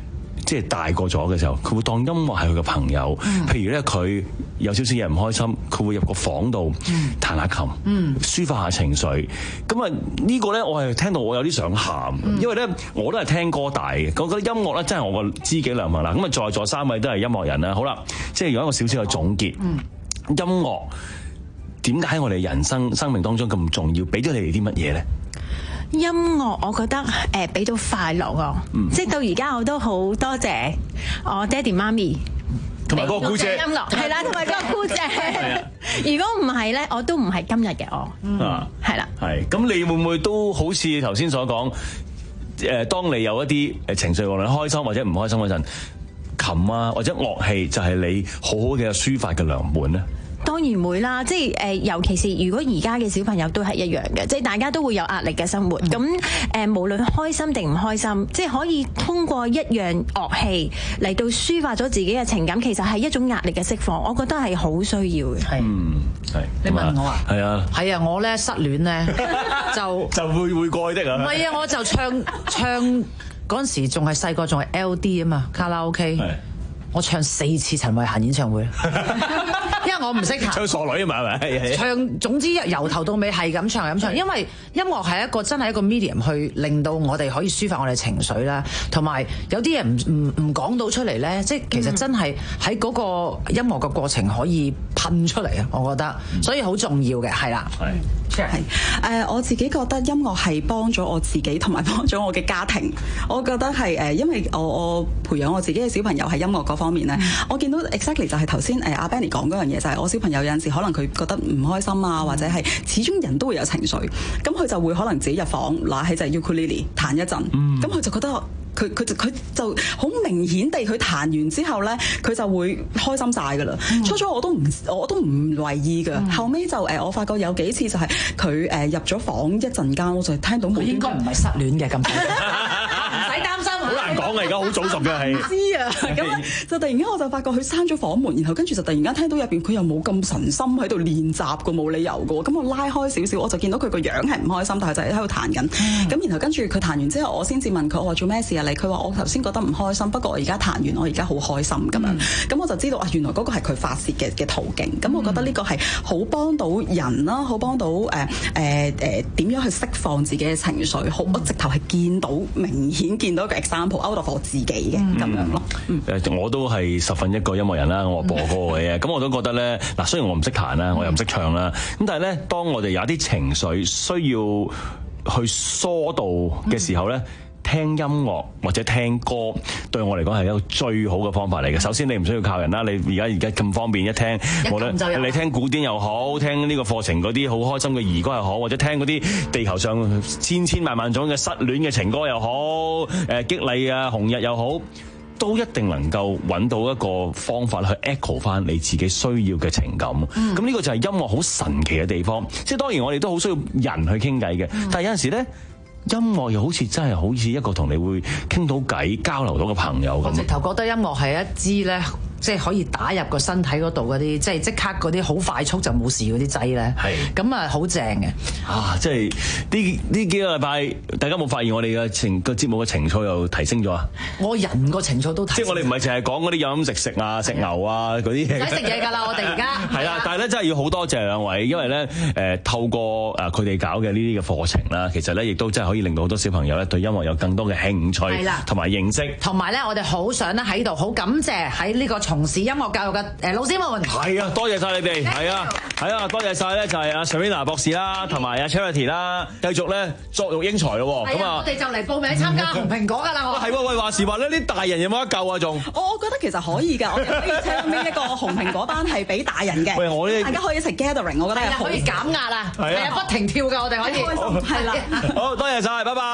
即係大個咗嘅時候，佢會當音樂係佢嘅朋友。嗯、譬如咧，佢有少少嘢唔開心，佢會入個房度彈下琴，嗯、抒發下情緒。咁啊，呢個咧我係聽到我有啲想喊，嗯、因為咧我都係聽歌大嘅，我覺得音樂咧真係我個知己良朋啦。咁啊，在座三位都係音樂人啦。好啦，即係有一個少少嘅總結，嗯、音樂點解喺我哋人生生命當中咁重要？俾咗你哋啲乜嘢咧？ 音樂我覺得誒俾到快樂啊，嗯、即係到而家我都好多謝我爹哋媽咪同埋嗰個姑姐音樂，係啦，同埋嗰個姑姐。如果唔係咧，我都唔係今日嘅我。啊，係啦。係咁，你會唔會都好似頭先所講？誒，當你有一啲誒情緒，無論開心或者唔開心嗰陣，琴啊或者樂器就係你好好嘅抒發嘅良伴咧。 當然會啦，即係誒，尤其是如果而家嘅小朋友都係一樣嘅，即係大家都會有壓力嘅生活。咁誒、嗯，無論開心定唔開心，即係可以通過一樣樂器嚟到抒發咗自己嘅情感，其實係一種壓力嘅釋放。我覺得係好需要嘅。係， 係。 你問我啊？ 係啊。 係啊，我咧失戀咧就就會會過的啊。 唔係啊，我就唱唱嗰陣時仲係細個，仲係 L D 啊嘛，卡拉 OK。我唱四次陳慧嫻演唱會。因為我唔識彈， 唱傻女啊嘛，係咪？唱總之由頭到尾係咁唱係咁唱，因為音樂係一個真係一個 medium 去令到我哋可以抒發我哋情緒啦，同埋有啲嘢唔唔唔講到出嚟咧，即係其實真係喺嗰個音樂嘅過程可以噴出嚟啊！我覺得，所以好重要嘅，係啦。係。 係誒，我自己覺得音樂係幫咗我自己，同埋幫咗我嘅家庭。我覺得係誒，因為我我培養我自己嘅小朋友喺音樂嗰方面咧，嗯、我見到 exactly 就係頭先誒阿 Benny 講嗰樣嘢，就係、是、我小朋友有陣時可能佢覺得唔開心啊，或者係始終人都會有情緒，咁佢就會可能自己入房拿起隻 ukulele 彈一陣，咁佢、嗯、就覺得。佢佢就佢就好明顯地，佢彈完之後咧，佢就會開心晒㗎啦。嗯、初初我都唔我都唔為意㗎，嗯、後尾就誒我發覺有幾次就係佢誒入咗房一陣間，我就聽到冇。 應該唔係失戀嘅咁，唔使擔心。 好難講啊！而家好早熟嘅係。 唔知啊，咁啊就突然間我就發覺佢閂咗房門，然後跟住就突然間聽到入邊佢又冇咁神心喺度練習㗎，冇理由㗎。咁我拉開少少，我就見到佢個樣係唔開心，但係就喺度彈緊。咁、嗯、然後跟住佢彈完之後，我先至問佢：我話做咩事啊？你佢話我頭先覺得唔開心，不過我而家彈完，我而家好開心咁樣。咁、嗯、我就知道啊，原來嗰個係佢發泄嘅嘅途徑。咁、嗯、我覺得呢個係好幫到人啦，好幫到誒誒誒點樣去釋放自己嘅情緒。好，我直頭係見到明顯見到一個 example out of 我自己嘅咁樣咯。 嗯嗯、我都係十分一個音樂人啦，我播歌嘅。咁、嗯、我都覺得咧，嗱雖然我唔識彈啦，我又唔識唱啦，咁但係咧，當我哋有一啲情緒需要去疏導嘅時候咧。嗯聽音樂或者聽歌對我嚟講係一個最好嘅方法嚟嘅。首先你唔需要靠人啦，你而家而家咁方便一聽，無論你聽古典又好，聽呢個課程嗰啲好開心嘅兒歌又好，或者聽嗰啲地球上千千萬萬種嘅失戀嘅情歌又好，誒激勵啊紅日又好，都一定能夠揾到一個方法去 echo 翻你自己需要嘅情感。咁呢、嗯、個就係音樂好神奇嘅地方。即係當然我哋都好需要人去傾偈嘅，嗯、但係有陣時咧。音樂又好似真係好似一個同你會傾到偈交流到嘅朋友咁。 我直頭覺得音樂係一支咧，即係可以打入個身體嗰度嗰啲，即係即刻嗰啲好快速就冇事嗰啲劑咧。係咁啊，好正嘅。啊，即係呢呢幾個禮拜，大家冇發現我哋嘅情個節目嘅情操又提升咗啊？我人個情操都提升。即係我哋唔係淨係講嗰啲飲飲食食啊、食牛啊嗰啲嘢。唔使食嘢㗎啦，我哋而家。係啦，但係咧真係要好多謝兩位，因為咧誒透過誒佢哋搞嘅呢啲嘅課程啦，其實咧亦都真係可以令到好多小朋友咧對音樂有更多嘅興趣同埋認識。同埋咧，我哋好想咧喺度好感謝喺呢個從事音樂教育嘅誒老師們。係啊，多謝晒你哋。係啊，係啊，多謝晒咧就係阿 Serena 博士啦，同埋阿 Charity 啦，繼續咧作育英才咯。咁啊，我哋就嚟報名參加紅蘋果㗎啦。我係喎，喂，話時話咧，啲大人有冇得救啊？仲我我覺得其實可以㗎，我哋可以聽呢一個紅蘋果班係俾大人嘅。喂，我呢大家可以一齊 gathering，我覺得係可以減壓啊。係啊，不停跳㗎，我哋可以。係啦，好多謝晒，拜拜。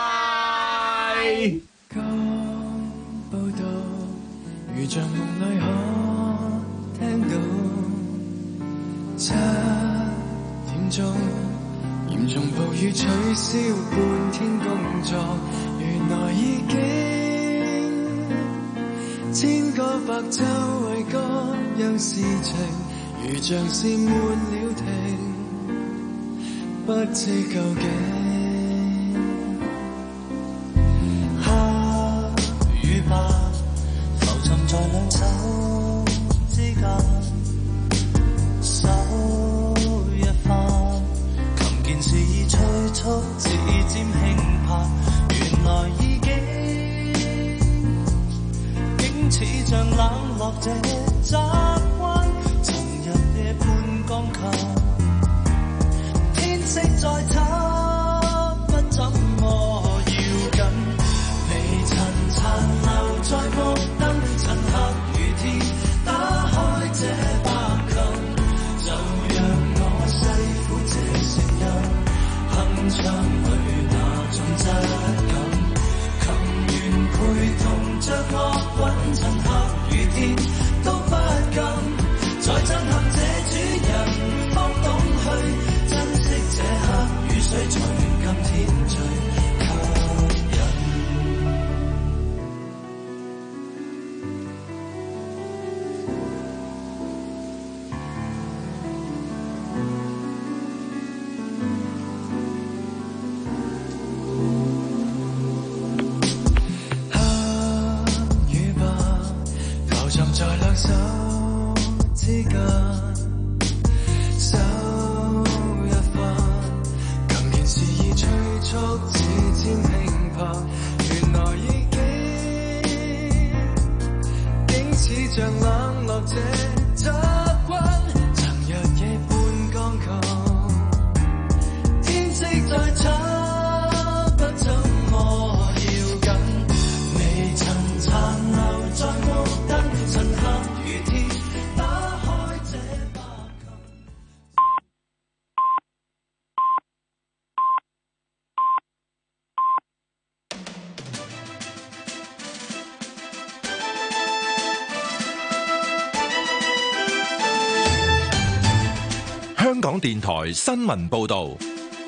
報道如像夢裏可聽到，七點鐘嚴重暴雨取消半天工作，原來已經千個白晝為各樣事情，如像是沒了停，不知究竟。 窗裏那種質感，琴弦陪同着樂韻，趁黑雨天都不禁，在震撼這主人方懂去珍惜這刻雨水，才令今天最吸引。在兩手之間，手一翻，琴弦時已催促指尖輕拍，原來已經竟似像冷落這習慣，曾日夜半鋼琴，天色再差不怎麼要緊，未曾殘留在木燈。 香港電台新聞報道，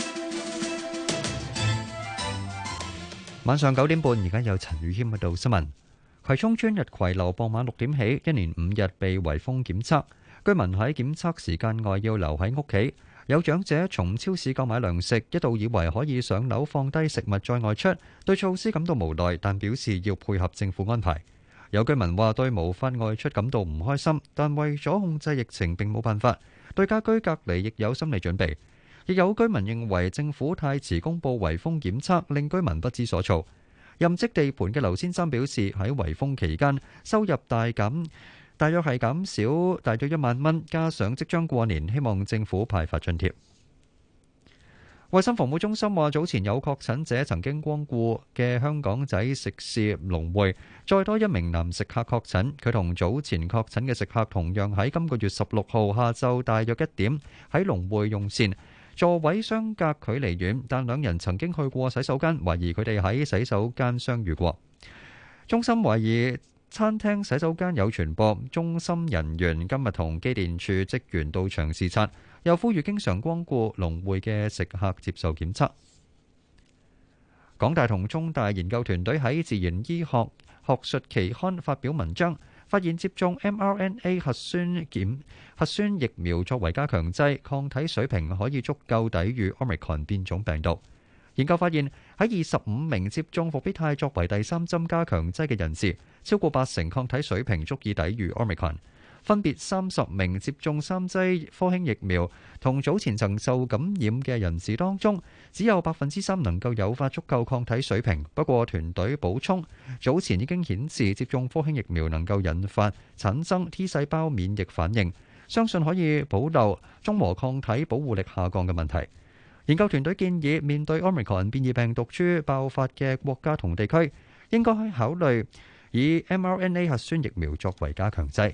晚上九點半，而家有陳宇謙喺度新聞。葵涌村日葵樓傍晚六點起，一連五日被圍封檢測，居民喺檢測時間外要留喺屋企。有長者從超市購買糧食，一度以為可以上樓放低食物再外出，對措施感到無奈，但表示要配合政府安排。有居民話對無法外出感到唔開心，但為咗控制疫情並冇辦法，對家居隔離亦有心理準備。亦有居民認為政府太遲公佈圍封檢測，令居民不知所措。任職地盤嘅劉先生表示，喺圍封期間收入大減，大約係減少大約一萬蚊，加上即將過年，希望政府派發津貼。衛生防護中心話，早前有確診者曾經光顧嘅香港仔食肆龍匯，再多一名男食客確診，佢同早前確診嘅食客同樣喺今個月十六號下晝大約一點喺龍匯用膳，座位相隔距離遠，但兩人曾經去過洗手間，懷疑佢哋喺洗手間相遇過。中心懷疑餐廳洗手間有傳播，中心人員今日同機電處職員到場視察，又呼籲經常光顧龍匯嘅食客接受檢測。港大同中大研究團隊喺《自然醫學學術期刊》發表文章，發現接種 mRNA 核酸檢核酸疫苗作為加強劑，抗體水平可以足夠抵禦 Omicron 變種病毒。研究發現，喺二十五名接種復必泰作為第三針加強劑嘅人士，超過八成抗體水平足以抵禦 Omicron。分別三十名接種三劑科興疫苗同早前曾受感染嘅人士當中，只有百分之三能夠誘發足夠抗體水平。不過團隊補充，早前已經顯示接種科興疫苗能夠引發產生 T 細胞免疫反應，相信可以保留中和抗體保護力下降嘅問題。研究團隊建議，面對 Omicron 變異病毒株爆發嘅國家同地區，應該考慮以 mRNA 核酸疫苗作為加強劑。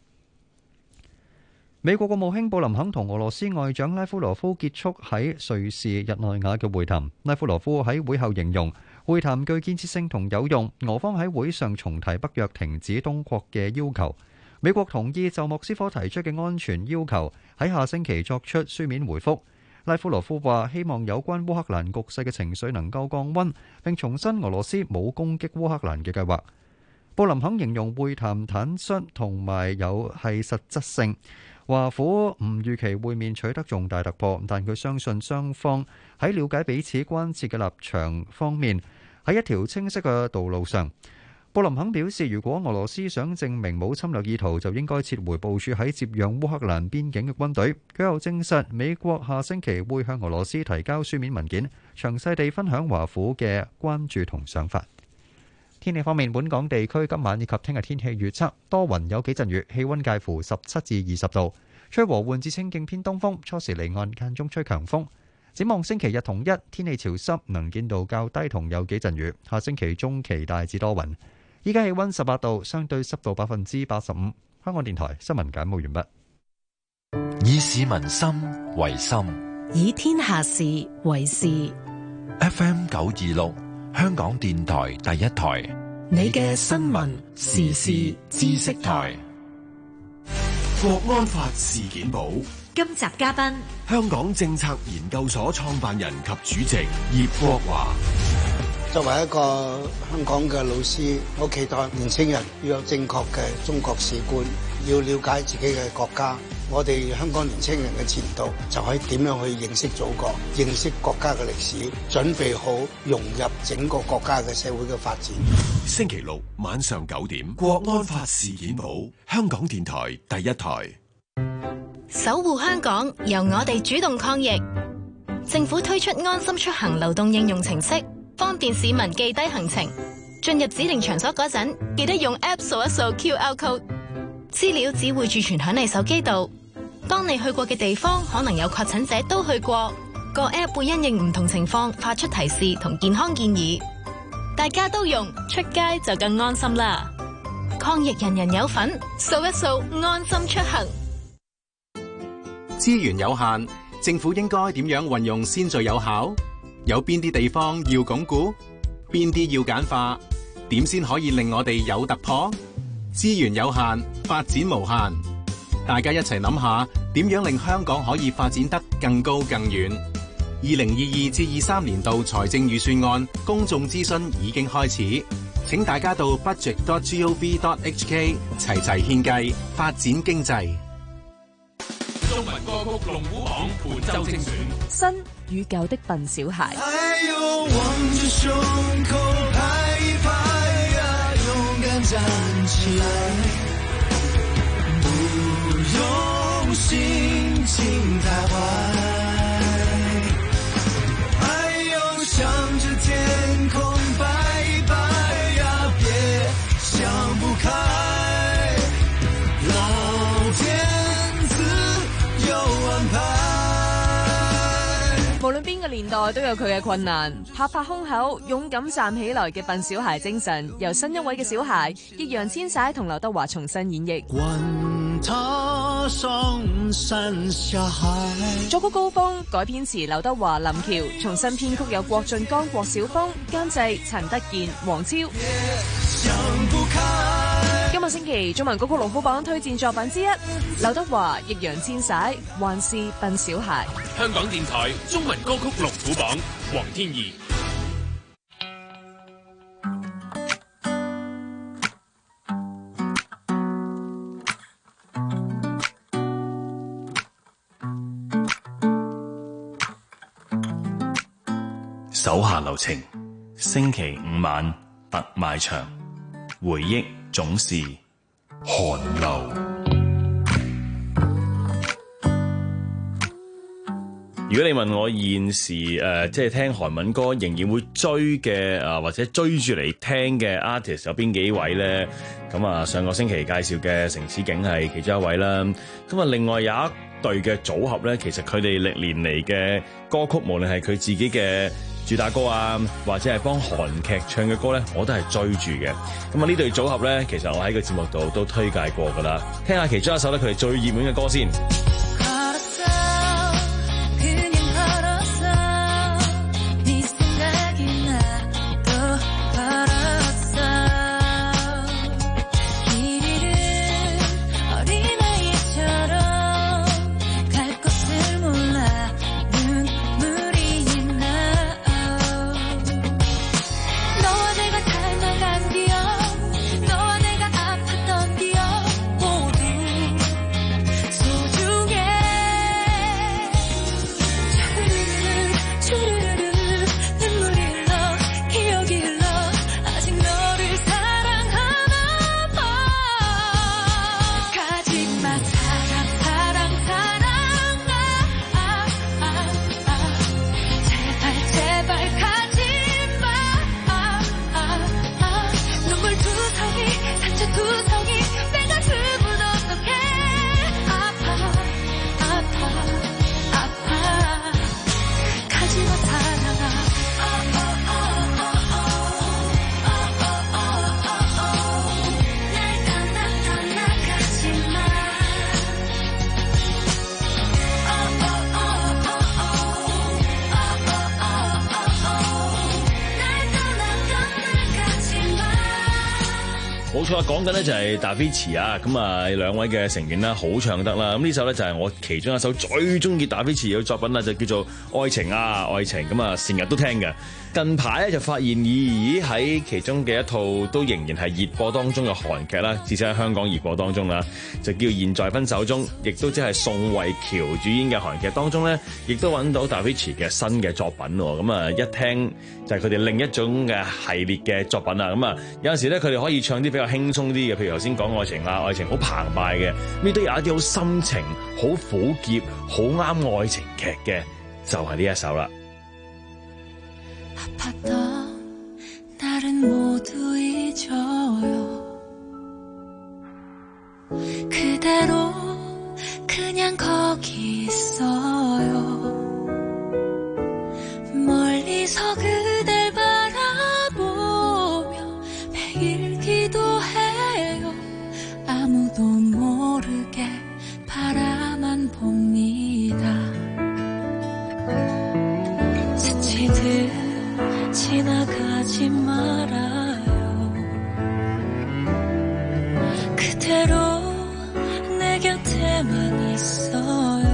美國國務卿布林肯同俄羅斯外長拉夫羅夫結束喺瑞士日內瓦嘅會談。拉夫羅夫喺會後形容會談具建設性同有用，俄方喺會上重提北約停止東擴嘅要求。美國同意就莫斯科提出嘅安全要求喺下星期作出書面回覆。拉夫羅夫話希望有關烏克蘭局勢嘅情緒能夠降溫，並重申俄羅斯冇攻擊烏克蘭嘅計劃。布林肯形容會談坦率同埋有係實質性。華府唔預期會面取得重大突破，但佢相信雙方喺了解彼此關切嘅立場方面喺一條清晰嘅道路上。布林肯表示，如果俄羅斯想證明冇侵略意圖，就應該撤回部署喺接壤烏克蘭邊境嘅軍隊。佢又證實美國下星期會向俄羅斯提交書面文件，詳細地分享華府嘅關注同想法。天氣方面，本港地區今晚以及聽日天氣預測多雲有幾陣雨，氣溫介乎十七至二十度，吹和緩至清勁偏東風，初時離岸間中吹強風。展望星期日同一天氣潮濕，能見度較低同有幾陣雨。下星期中期大致多雲。依家氣溫十八度，相對濕度百分之八十五。香港電台新聞簡報完畢。 以市民心為心， 以天下事為事。 F M 九二六，香港電台第一台， 你嘅新聞時事知識台。 國安法事件簿， 今集嘉賓， 香港政策研究所創辦人及主席葉國華。 作為一個香港嘅老師，我期待年青人要有正確嘅中國史觀，要了解自己嘅國家。我哋香港年青人嘅前途就可以點樣去認識祖國，認識國家嘅歷史，準備好融入整個國家嘅社會嘅發展。 星期六晚上九點，國安法事件簿，香港電台第一台。 守護香港，由我哋主動抗疫。政府推出安心出行流動應用程式，方便市民記低行程。進入指定場所嗰陣，記得用 App 掃一掃 Q R code， 資料只會儲存響你手機度。當你去過嘅地方可能有確診者都去過，個 App 會因應唔同情況發出提示同健康建議。大家都用，出街就更安心啦！抗疫人人有份，掃一掃安心出行。 資源有限，政府應該點樣運用先最有效？有邊啲地方要鞏固？邊啲要簡化？點先可以令我哋有突破？資源有限，發展無限。大家一齊諗下，點樣令香港可以發展得更高更遠？二零二二至二三年度財政預算案公眾諮詢已經開始，請大家到 budget dot gov dot hk 齊齊獻計，發展經濟。 中文歌曲龍虎榜本周精選， 新與舊的笨小孩。 哎呦，望着胸口拍一拍呀，勇敢站起來，不用心情太壞，哎呦，向着天空擺一擺呀，別想不開，老天自有安排。 無論邊個年代都有佢嘅困難，拍拍胸口，勇敢站起來嘅笨小孩精神，由新一位嘅小孩易烊千璽同劉德華重新演繹。 管他上山下海， 作曲高峰，改編詞劉德華、林喬，重新編曲有郭晉江、郭小峰，監製陳德健、黃超。今個星期中文歌曲龍虎榜推薦作品之一，劉德華、易烊千璽，還是笨小孩。 香港電台中文歌曲龍虎榜，黃天怡。 手下留情，星期五晚特賣場，回憶總是寒流。 如果你問我現時誒、呃，即係聽韓文歌仍然會追嘅啊、呃，或者追住嚟聽嘅 artist 有邊幾位咧？咁啊，上個星期介紹嘅城市景係其中一位啦。咁啊，另外有一隊嘅組合咧，其實佢哋歷年嚟嘅歌曲，無論係佢自己嘅主打歌啊，或者係幫韓劇唱嘅歌咧，我都係追住嘅。咁啊，呢對組合咧，其實我喺個節目度都推介過噶啦。聽下其中一首咧，佢哋最熱門嘅歌先。 錯，講緊咧就係達菲奇啊，咁啊兩位嘅成員啦，好唱得啦。咁呢首咧就係我其中一首最中意達菲奇嘅作品啦，就叫做《愛情啊愛情》，咁啊成日都聽嘅。近排咧就發現，咦喺其中嘅一套都仍然係熱播當中嘅韓劇啦，至少喺香港熱播當中啦，就叫《現在分手中》，亦都即係宋慧喬主演嘅韓劇當中咧，亦都揾到達菲奇嘅新嘅作品喎。咁啊一聽就係佢哋另一種嘅系列嘅作品啊。咁啊有陣時咧佢哋可以唱啲比較輕鬆啲嘅，譬如頭先講愛情啊，愛情好澎湃嘅，咁都有一啲好深情、好苦澀、好啱愛情劇嘅，就係呢一首啦。 아팠던 날은 모두 잊어요 그대로 그냥 거기 있어요 멀리서 그댈 바라보며 매일 기도해요 아무도 모르게 바라만 봅니다 스치듯 지나가지 말아요 그대로 내 곁에만 있어요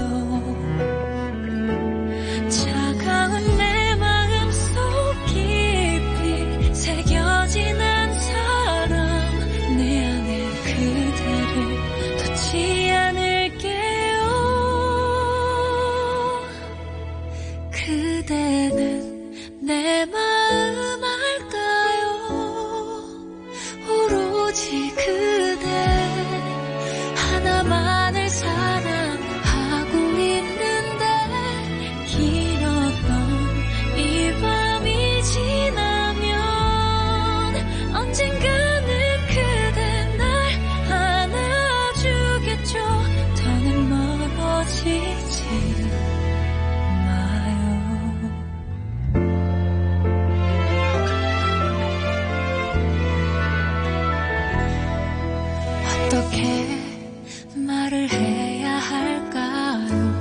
차가운 내 마음속 깊이 새겨진 한 사람 내 안에 그대를 놓지 않을게요 그대는 내 마음 알까요 오로지 그대 하나만을 사랑하고 있는데 길었던 이 밤이 지나면 언젠가는 그대 날 안아주겠죠 더는 멀어지지 어떻게 말을 해야 할까요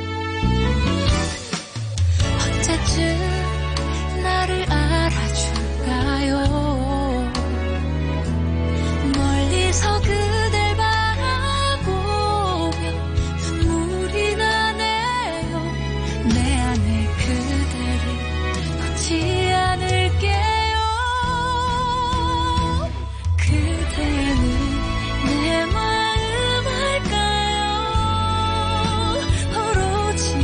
언제쯤 나를 알아줄까요 멀리서 그댈 바라보며 눈물이 나네요 내 안에 그대를 놓지 않을게요 그대는 내 마음 알까요 오로지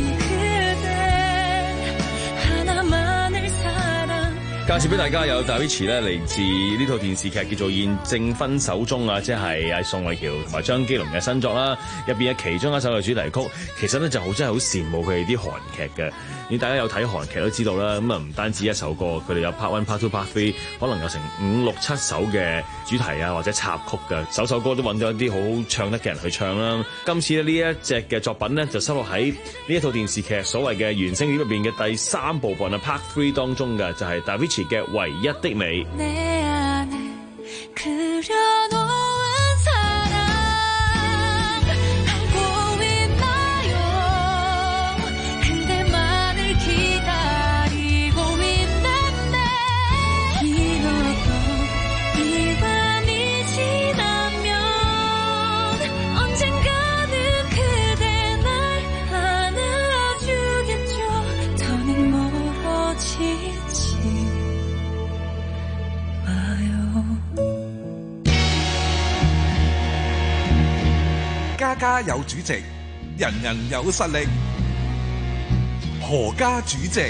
그대 하나만을 사랑 介紹俾大家有達菲奇咧，嚟自呢套電視劇叫做《現正分手中》啊，即係阿宋慧喬同埋張基龍嘅新作啦。入邊嘅其中一首嘅主題曲，其實咧就好真係好羨慕佢哋啲韓劇嘅。如果大家有睇韓劇都知道啦，咁啊唔單止一首歌，佢哋有 part one、part two、part three， 可能有成五六七首嘅主題啊或者插曲嘅，首首歌都揾咗一啲好唱得嘅人去唱啦。今次呢一隻嘅作品咧就收錄喺呢一套電視劇所謂嘅原聲碟入邊嘅第三部分啊 part three 當中嘅，就係達菲奇嘅唯一的美。 내 안에 그려놓은 사랑 알고 있나요 그대만을 기다리고 있는데 길었던 이 밤이 지나면 언젠가는 그대 날 안아주겠죠 더는 멀어지지 家家有主席，人人有實力。何家主席，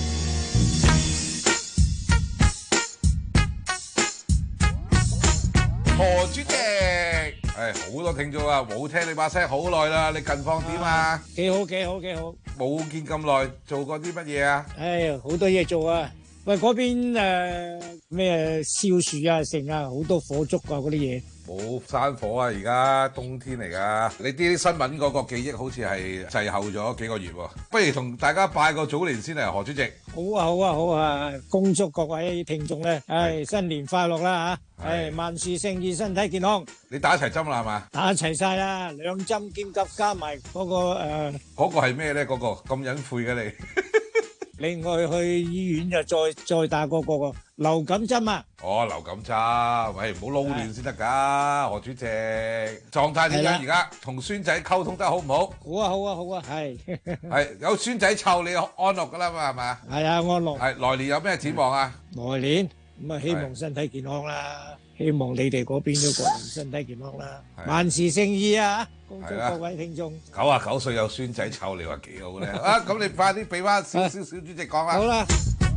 何主席，誒好多聽眾啊，冇聽你把聲好耐啦，你近況點啊？ 幾好幾好幾好， 冇見咁耐，做過啲乜嘢啊？ 唉，好多嘢做啊！喂，嗰邊誒咩燒樹啊、成啊，好多火燭啊嗰啲嘢。 冇山火啊！而家冬天嚟㗎，你啲新聞嗰個記憶好似係滯後咗幾個月喎。不如同大家拜個早年先嚟，何主席。 好啊好啊好啊！恭祝各位聽眾咧，唉新年快樂啦嚇！唉萬事勝意，身體健康。 你打齊針啦係嘛？ 打齊晒啦，兩針兼夾加埋嗰個誒。 嗰個係咩咧？嗰個咁隱晦嘅你。 另外去醫院就再再打嗰個個流感針啊。 哦，流感針，喂，唔好撈亂先得㗎，何主席。狀態點樣而家？同孫仔溝通得好唔好？ 好啊，好啊，好啊，係。 係有孫仔湊你安樂㗎啦嘛，係咪啊？ 係啊，安樂。 係來年有咩展望啊？ 來年咁啊，希望身體健康啦，希望你哋嗰邊都個人身體健康啦，萬事勝意啊！恭祝各位聽眾。 九啊九歲有孫仔湊你話幾好咧？啊，咁你快啲俾翻少少小主席講啦。 好啦。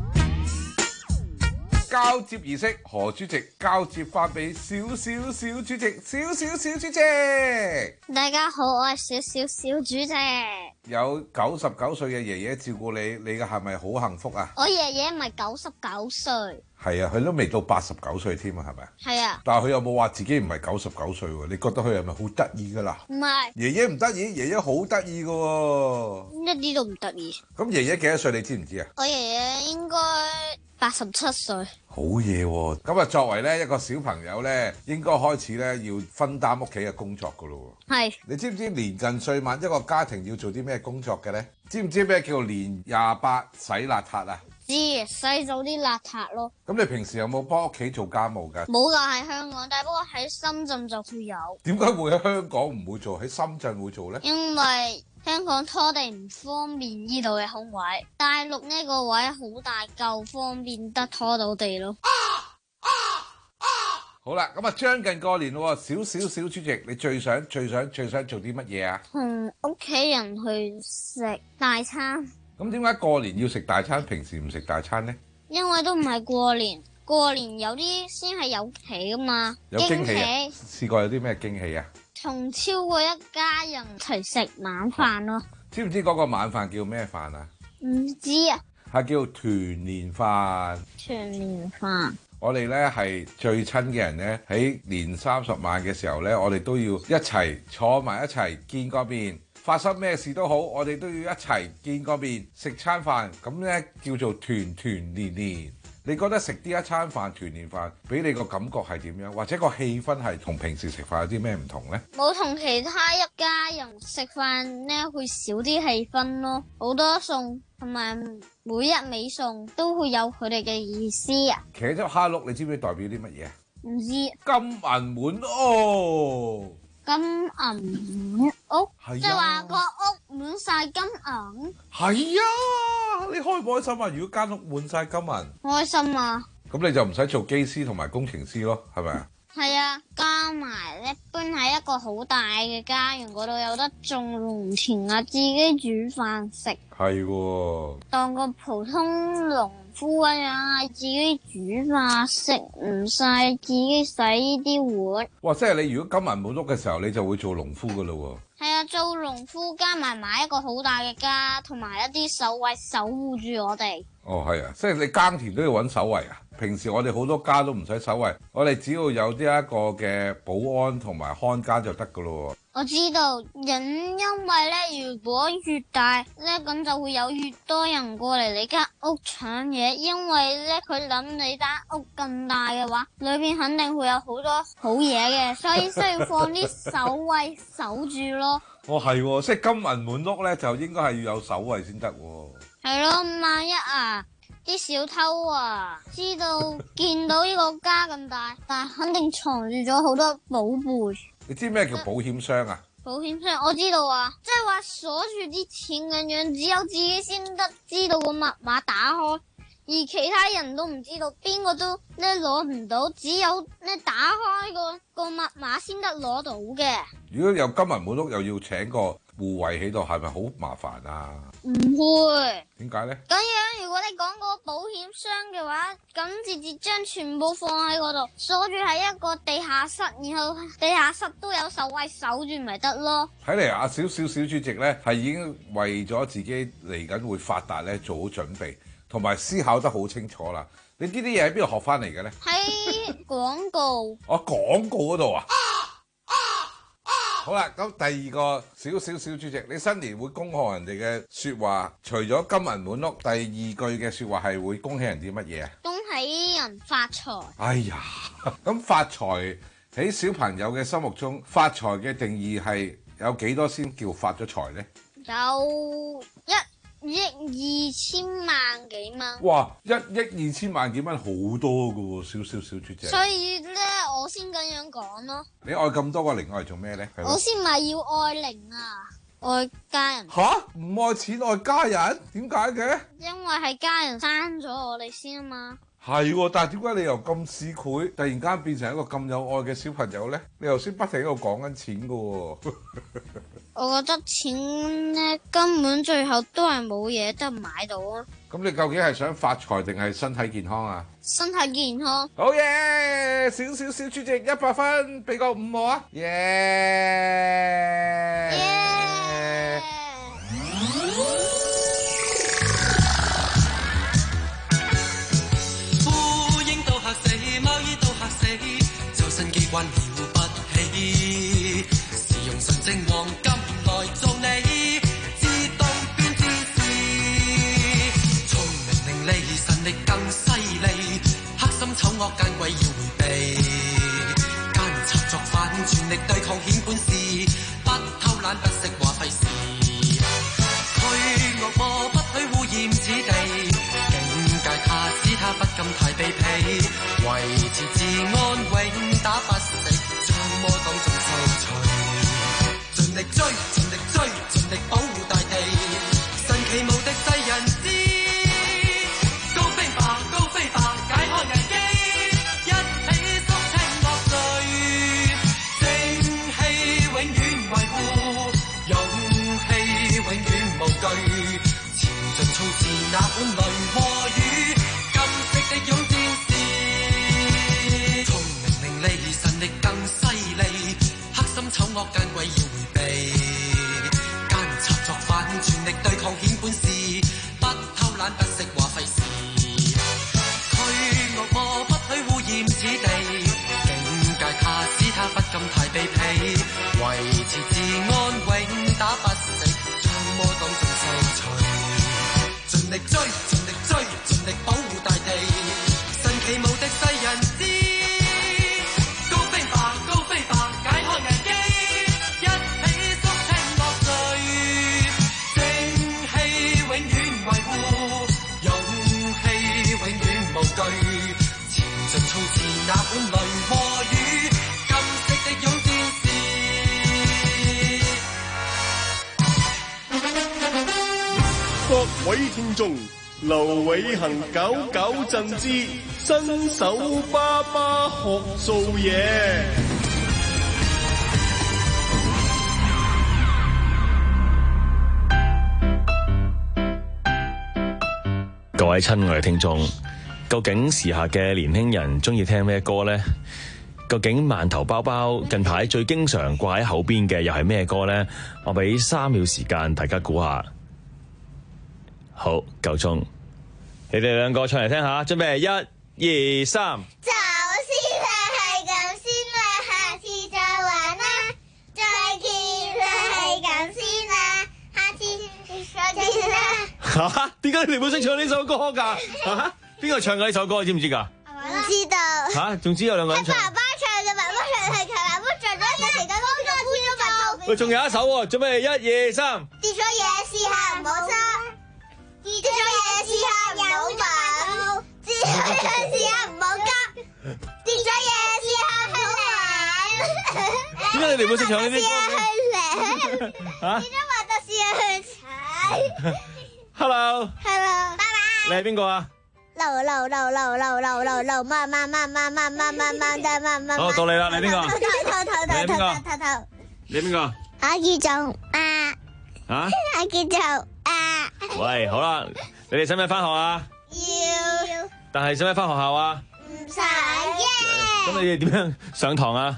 交接儀式，何主席交接翻俾少少小主席，少少小主席。 大家好，我係少少小主席。 有九十九歲嘅爺爺照顧你，你嘅係咪好幸福啊？ 我爺爺唔係九十九歲。 係啊，佢都未到八十九歲添啊，係咪？ 係啊。 但係佢有冇話自己唔係九十九歲喎？你覺得佢係咪好得意㗎啦？ 唔係。爺爺唔得意，爺爺好得意㗎喎。 一啲都唔得意。 咁爺爺幾多歲？你知唔知啊？ 我爺爺應該八十七歲。 好嘢喎！咁啊，作為咧一個小朋友咧，應該開始咧要分擔屋企嘅工作㗎咯喎。 係。 你知唔知年近歲晚一個家庭要做啲咩工作嘅咧？知唔知咩叫年廿八洗邋遢啊？ 知，洗走啲邋遢咯。 咁你平時有冇幫屋企做家務㗎？ 冇㗎，喺香港，但係不過喺深圳就會有。 點解會喺香港唔會做，喺深圳會做咧？ 因為香港拖地唔方便，呢度嘅空位，大陸呢個位好大夠，方便得拖到地咯。啊啊啊、好啦，咁啊將近過年咯，少少小主席，你最想最想最想做啲乜嘢啊？ 同屋企人去食大餐。 咁點解過年要食大餐，平時唔食大餐呢？ 因為都唔係過年，過年有啲先係有喜噶嘛。 有驚喜啊！試過有啲咩驚喜啊？ 同超過一家人一齊食晚飯咯。 知唔知嗰個晚飯叫咩飯啊？ 唔知啊。係叫團年飯。 團年飯。 我哋咧係最親嘅人咧，喺年三十晚嘅時候咧，我哋都要一齊坐埋一齊見個面。發生咩事都好，我哋都要一齊見個面食餐飯，咁咧叫做團團年年。你覺得食呢一餐飯團年飯，俾你個感覺係點樣？或者個氣氛係同平時食飯有啲咩唔同呢？ 冇同其他一家人食飯咧，會少啲氣氛咯。好多餸同埋每一味餸都會有佢哋嘅意思啊。 茄汁蝦碌，你知唔知代表啲乜嘢啊？ 唔知。 金銀滿屋。 金銀滿屋，即係話個屋滿晒金銀。 係啊，你開唔開心啊？如果間屋滿晒金銀， 開心啊！ 咁你就唔使做機師同埋工程師咯，係咪啊？ 係啊，加埋咧搬喺一個好大嘅家園嗰度，有得種農田啊，自己煮飯食。 係喎。 當個普通農夫啊，自己煮飯食唔晒，自己洗啲碗。 哇！即係你如果金銀滿屋嘅時候，你就會做農夫噶咯喎。 係啊，做農夫加埋買一個好大嘅家，同埋一啲守衛守護住我哋。 哦，係啊，即係你耕田都要揾守衛啊。平時我哋好多家都唔使守衛，我哋只要有呢一個嘅保安同埋看家就得噶咯。 我知道，因因為咧，如果越大咧，咁就會有越多人過嚟你間屋搶嘢，因為咧佢諗你間屋咁大嘅話，裏邊肯定會有好多好嘢嘅，所以需要放啲守衛守住咯。 哦，係喎，即係金銀滿屋咧，就應該係要有守衛先得喎。 係咯，萬一啊，啲小偷啊，知道見到呢個家咁大，但係肯定藏住咗好多寶貝。 你知咩叫保險箱啊？ 保險箱我知道啊，即係話鎖住啲錢咁樣，只有自己先得知道個密碼打開，而其他人都唔知道，邊個都咧攞唔到，只有咧打開個個密碼先得攞到嘅。 如果有金銀滿屋，又要請個護衛喺度，係咪好麻煩啊？ 唔會。 點解呢？ 咁樣如果你講個保險箱嘅話，咁直接將全部放喺嗰度，鎖住喺一個地下室，然後地下室都有守衛守住，咪得咯。 睇嚟阿小小小主席呢，係已經為咗自己嚟緊會發達呢做好準備，同埋思考得好清楚啦。你呢啲嘢喺邊度學翻嚟嘅呢？ 喺廣告。 哦，廣告嗰度啊！好啦，咁第二個小小小主席，你新年會恭賀人哋嘅説話，除咗金銀滿屋，第二句嘅説話係會恭喜人啲乜嘢啊？ 恭喜人發財。 哎呀，咁發財喺小朋友嘅心目中，發財嘅定義係有幾多先叫發咗財呢？ 有一億二千萬幾蚊。 哇！一億二千萬幾蚊好多噶喎，小小小豬姐。 所以咧，我先咁樣講咯。 你愛咁多個零愛嚟做咩咧？ 我先咪要愛零啊，愛家人。 吓？唔愛錢愛家人？點解嘅？ 因為係家人生咗我哋先啊嘛。係喎，但係點解你由咁市儈，突然間變成一個咁有愛嘅小朋友咧？你頭先不停喺度講緊錢噶喎。 我覺得錢咧根本最後都係冇嘢得買到啊！ 咁你究竟係想發財定係身體健康啊？ 身體健康。 好嘢！小小小豬隻一百分，俾個五我啊！耶！耶！ 烏蠅都嚇死，貓兒都嚇死，周身機關了不起，是用純正黃金來做你，自動變自是，聰明伶俐，神力更犀利，黑心醜惡奸鬼要迴避，奸賊作反，全力對抗顯本事，不偷懶不識話費事，去惡魔不許污染此地，境界他使他不敢太卑鄙，維持治安永打不死，將魔黨盡掃除，盡力追，盡力追，盡力保護大地，神奇無敵世人知，高飛吧，高飛吧，解開危機，一起肅清惡罪，正氣永遠維護，勇氣永遠無懼，前進衝刺那本雷和雨，金色的勇戰士，聰明伶俐，神力更犀利，黑心醜惡奸鬼要迴避，奸賊作反，全力對抗顯本事，不偷懶不識話費事，驅惡魔不許污染此地，境界他使他不敢太卑鄙，維持治安永打不死，將魔黨盡掃除，盡力追，盡力追，盡力保護大地，神奇無敵世人知，高飛吧，高飛吧，解開危機，一起肅清惡罪，正氣永遠維護，勇氣永遠無懼，前進衝刺那本雷和雨，金色的勇戰士。 各位聽眾，劉偉恒九九震之新手爸爸學做嘢。 各位親愛嘅聽眾，究竟時下嘅年輕人中意聽咩歌呢？究竟饅頭包包近排最經常掛喺口邊嘅又係咩歌呢？我俾三秒時間大家估下。好，夠鐘，你哋兩個唱嚟聽下，準備一、二、三。 走先啦，係咁先啦，下次再玩啦，再見啦，係咁先啦，下次再見啦。 吓？點解你哋會識唱呢首歌㗎？吓？邊個唱嘅呢首歌？你知唔知㗎？ 唔知道。 吓？總之有兩個人唱。 係爸爸唱嘅，爸爸唱係佢爸爸唱咗一時間都變咗搬咗埋後邊。 喂，仲有一首喎，準備一、二、三。 跌咗嘢試下唔好收。跌咗嘢試下唔好揾，跌咗嘢試下唔好急，跌咗嘢試下唔好玩。 點解你哋會識唱呢啲歌？嚇？ 跌咗滑就試下去踩。 Hello。 Hello。拜拜。 你係邊個啊？ 流流流流流流流流慢慢慢慢慢慢慢慢慢慢慢。 好，到你啦，你邊個？ 頭頭頭頭頭頭頭頭。 你邊個？ 我叫做啊。 嚇？ 我叫做啊。 喂，好啦，你哋使唔使翻學啊？ 要。 但係使唔使翻學校啊？ 唔使嘅。 咁你哋點樣上堂啊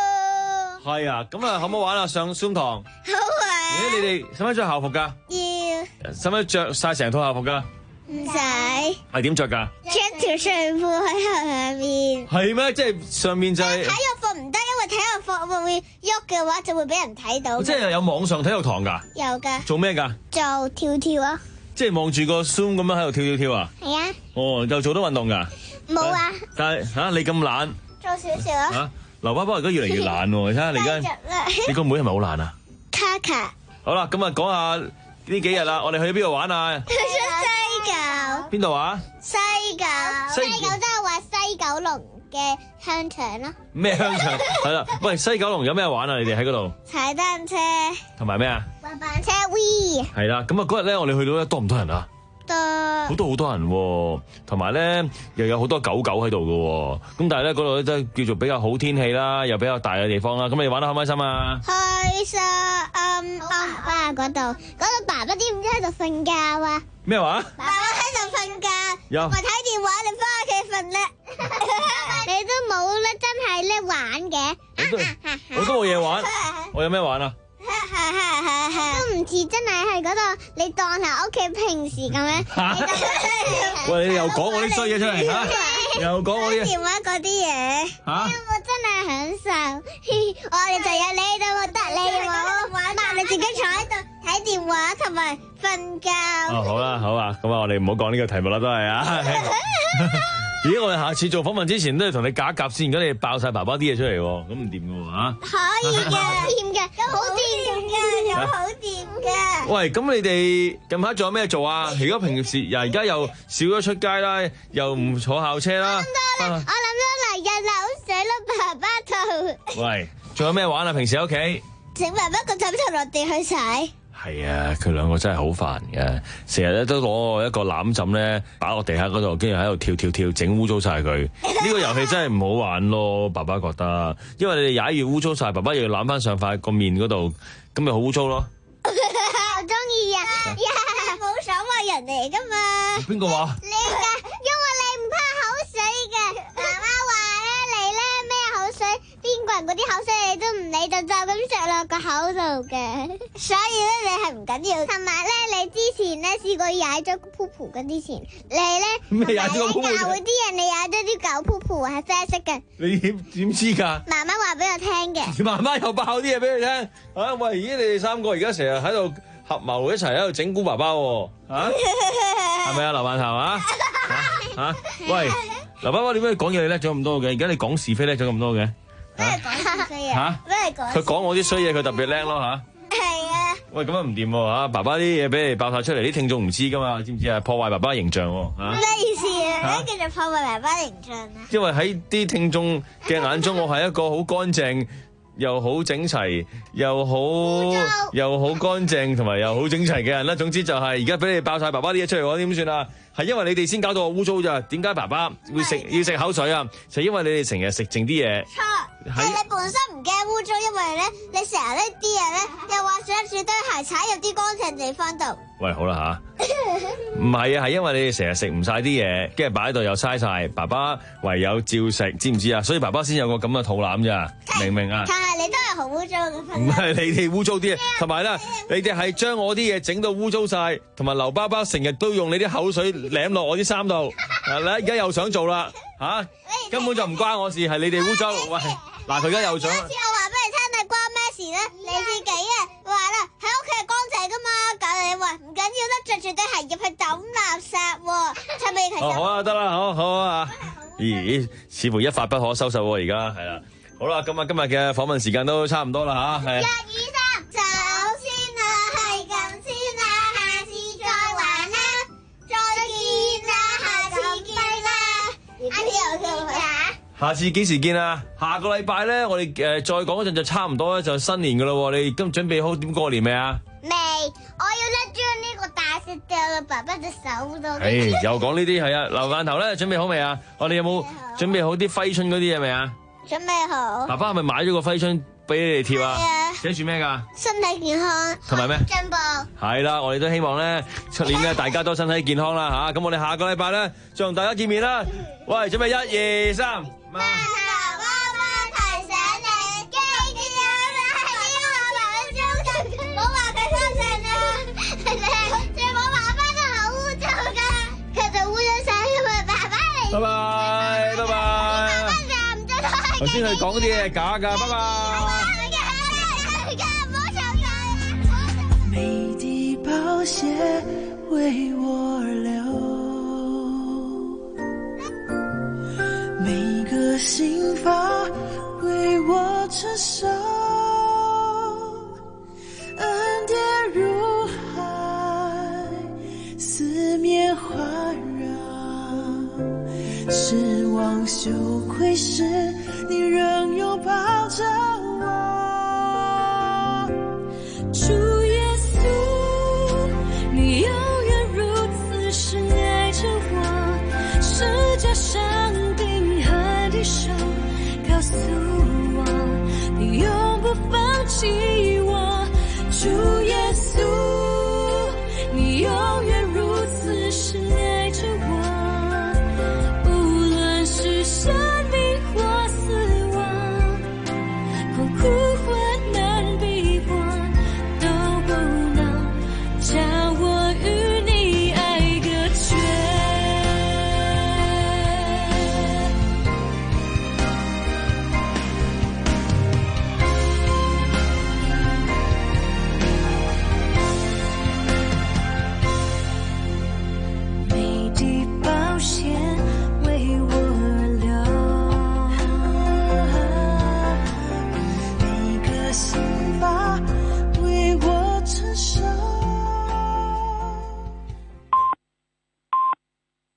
？Zoom。 係啊，咁啊，好唔好玩啊？上 Zoom 堂。 好玩。 咦，你哋使唔使着校服㗎？ 要。 使唔使着晒成套校服㗎？ 唔使。 係點着㗎？ 着條睡褲喺下面。 係咩？即係上面就係。 體育服唔得，因為體育服會會喐嘅話，就會俾人睇到。 即係有網上體育堂㗎？ 有㗎。 做咩㗎？ 做跳跳啊！ 即係望住個 Zoom 咁樣喺度跳跳跳啊！係啊！哦，又做到運動㗎？ 冇啊！ 但係嚇你咁懶， 做少少啊！ 嚇劉爸爸而家越嚟越懶喎，你睇下你而家，你個妹係咪好懶啊？ 卡卡。 好啦，咁啊講下呢幾日啦，我哋去邊度玩啊？ 去咗西九。 邊度啊？ 西九。西九即係話西九龍嘅香腸咯。 咩香腸？係啦，喂，西九龍有咩玩啊？你哋喺嗰度？ 踩單車。 同埋咩啊？ 滑板車 V。 係啦，咁啊嗰日咧，我哋去到咧多唔多人啊？ 多。 好多好多人喎，同埋咧又有好多狗狗喺度嘅，咁但係咧嗰度咧都叫做比較好天氣啦，又比較大嘅地方啦，咁你玩得開唔開心啊？ 開心。嗯，爸爸嗰度，嗰度爸爸知唔知喺度瞓覺啊？ 咩話？ 爸爸喺度瞓覺， 有我睇電話，你翻屋企瞓啦。你都冇咧，真係咧玩嘅。 我都冇嘢玩，我有咩玩啊？ 都唔似真係喺嗰度，你當係屋企平時咁樣。 喂，你又講我啲衰嘢出嚟嚇，又講我啲電話嗰啲嘢嚇，我真係享受。我哋就有你都冇得你冇玩，但你自己坐喺度睇電話同埋瞓覺。 哦，好啦，好啊，咁啊，我哋唔好講呢個題目啦，都係啊。咦，我哋下次做訪問之前都要同你夾一夾先，如果你爆晒爸爸啲嘢出嚟，咁唔掂嘅喎嚇。 可以嘅，掂嘅，好掂嘅，又好掂嘅。 喂，咁你哋近排仲有咩做啊？如果平時而家又少咗出街啦，又唔坐校車啦。 我諗咗嚟日流水咯，爸爸頭。 喂，仲有咩玩啊？平時喺屋企請爸爸個枕頭落地去洗。 係啊，佢兩個真係好煩嘅，成日咧都攞一個攬枕咧擺落地下嗰度，跟住喺度跳跳跳，整污糟晒佢。呢個遊戲真係唔好玩咯，爸爸覺得，因為你哋踩越污糟晒，爸爸又要攬翻上塊個面嗰度，咁咪好污糟咯。 我中意啊，呀，冇所謂人嚟噶嘛。 邊個話？ 你噶，因為你唔怕口水嘅。媽媽話咧，你咧咩口水，邊個人嗰啲口水你都唔理，就就咁錫落個口度嘅。所以咧，你係唔緊要。同埋咧，你之前咧試過踩咗噗噗嘅之前，你咧咩踩咗噗噗？ 教會啲人你踩咗啲狗噗噗係啡色嘅。 你點點知㗎？ 媽媽話俾我聽嘅。 媽媽又爆啲嘢俾你聽。啊喂，咦你哋三個而家成日喺度合謀一齊喺度整蠱爸爸喎？嚇係咪啊？劉萬頭啊？嚇喂，劉爸爸點解講嘢你叻咗咁多嘅？而家你講是非叻咗咁多嘅？ 咩講是非啊？嚇咩講？ 佢講我啲衰嘢，佢特別叻咯嚇。 係啊。 喂，咁樣唔掂喎嚇！爸爸啲嘢俾你爆晒出嚟，啲聽眾唔知噶嘛，知唔知啊？破壞爸爸形象喎嚇。 咩意思啊？咩叫做破壞爸爸形象啊？ 因為喺啲聽眾嘅眼中，我係一個好乾淨。又好整齊，又好又好乾淨，同埋又好整齊嘅人啦。總之就係而家俾你爆晒爸爸啲嘢出嚟，我點算啊？係因為你哋先搞到我污糟咋？點解爸爸會食要食口水啊？就因為你哋成日食剩啲嘢。 錯，係你本身唔驚污糟，因為咧你成日呢啲嘢咧又話想住對鞋踩入啲乾淨地方度。喂， 好啦吓，唔係啊，係因為你哋成日食唔晒啲嘢，跟住擺喺度又嘥晒，爸爸唯有照食，知唔知啊？所以爸爸先有個咁嘅肚腩咋，明唔明啊？ 但係你都係好污糟嘅。 唔係你哋污糟啲，同埋咧，你哋係將我啲嘢整到污糟晒，同埋劉爸爸成日都用你啲口水舐落我啲衫度，嗱你而家又想做啦吓，根本就唔關我事，係你哋污糟。喂，嗱佢而家又想。 上次我話俾你聽係關咩事咧？你自己啊話啦，喺屋企係乾淨噶嘛，搞你話唔緊要啦，着住對鞋入去抌垃圾喎，係咪其實？ 哦好啊，得啦，好好啊。咦，似乎一發不可收拾喎，而家係啦。好啦，今日今日嘅訪問時間都差唔多啦吓，係。 一二三，走先啦，係咁先啦，下次再玩啦，再見啦，下次見啦，下次又見啦。 下次幾時見啊？下個禮拜咧，我哋誒、呃、再講嗰陣就差唔多咧，就新年噶咯。你今準備好點過年未啊？ 未，我要咧將呢個大石掉落爸爸隻手度。 誒、哎，又講呢啲係啊，劉雁頭咧準備好未啊？我哋有冇準備好啲揮春嗰啲嘢未啊？ 準備好。 爸爸係咪買咗個揮春俾你哋貼啊？寫住咩噶？ 身體健康。 同埋咩？ 進步。係啦，我哋都希望咧，出年咧大家都身體健康啦吓。咁我哋下個禮拜咧再同大家見面啦。喂，準備一二三。 媽媽媽媽提醒你，記住有禮貌，唔好話佢乾淨啊！仲冇爸爸都好污糟噶，佢就污咗晒，因為爸爸嚟。 拜拜拜拜。頭先佢講啲嘢係假㗎，拜拜。 你的寶血為我流，每個心房為我承受，恩典如海。 失望羞愧時，你仍擁抱着我。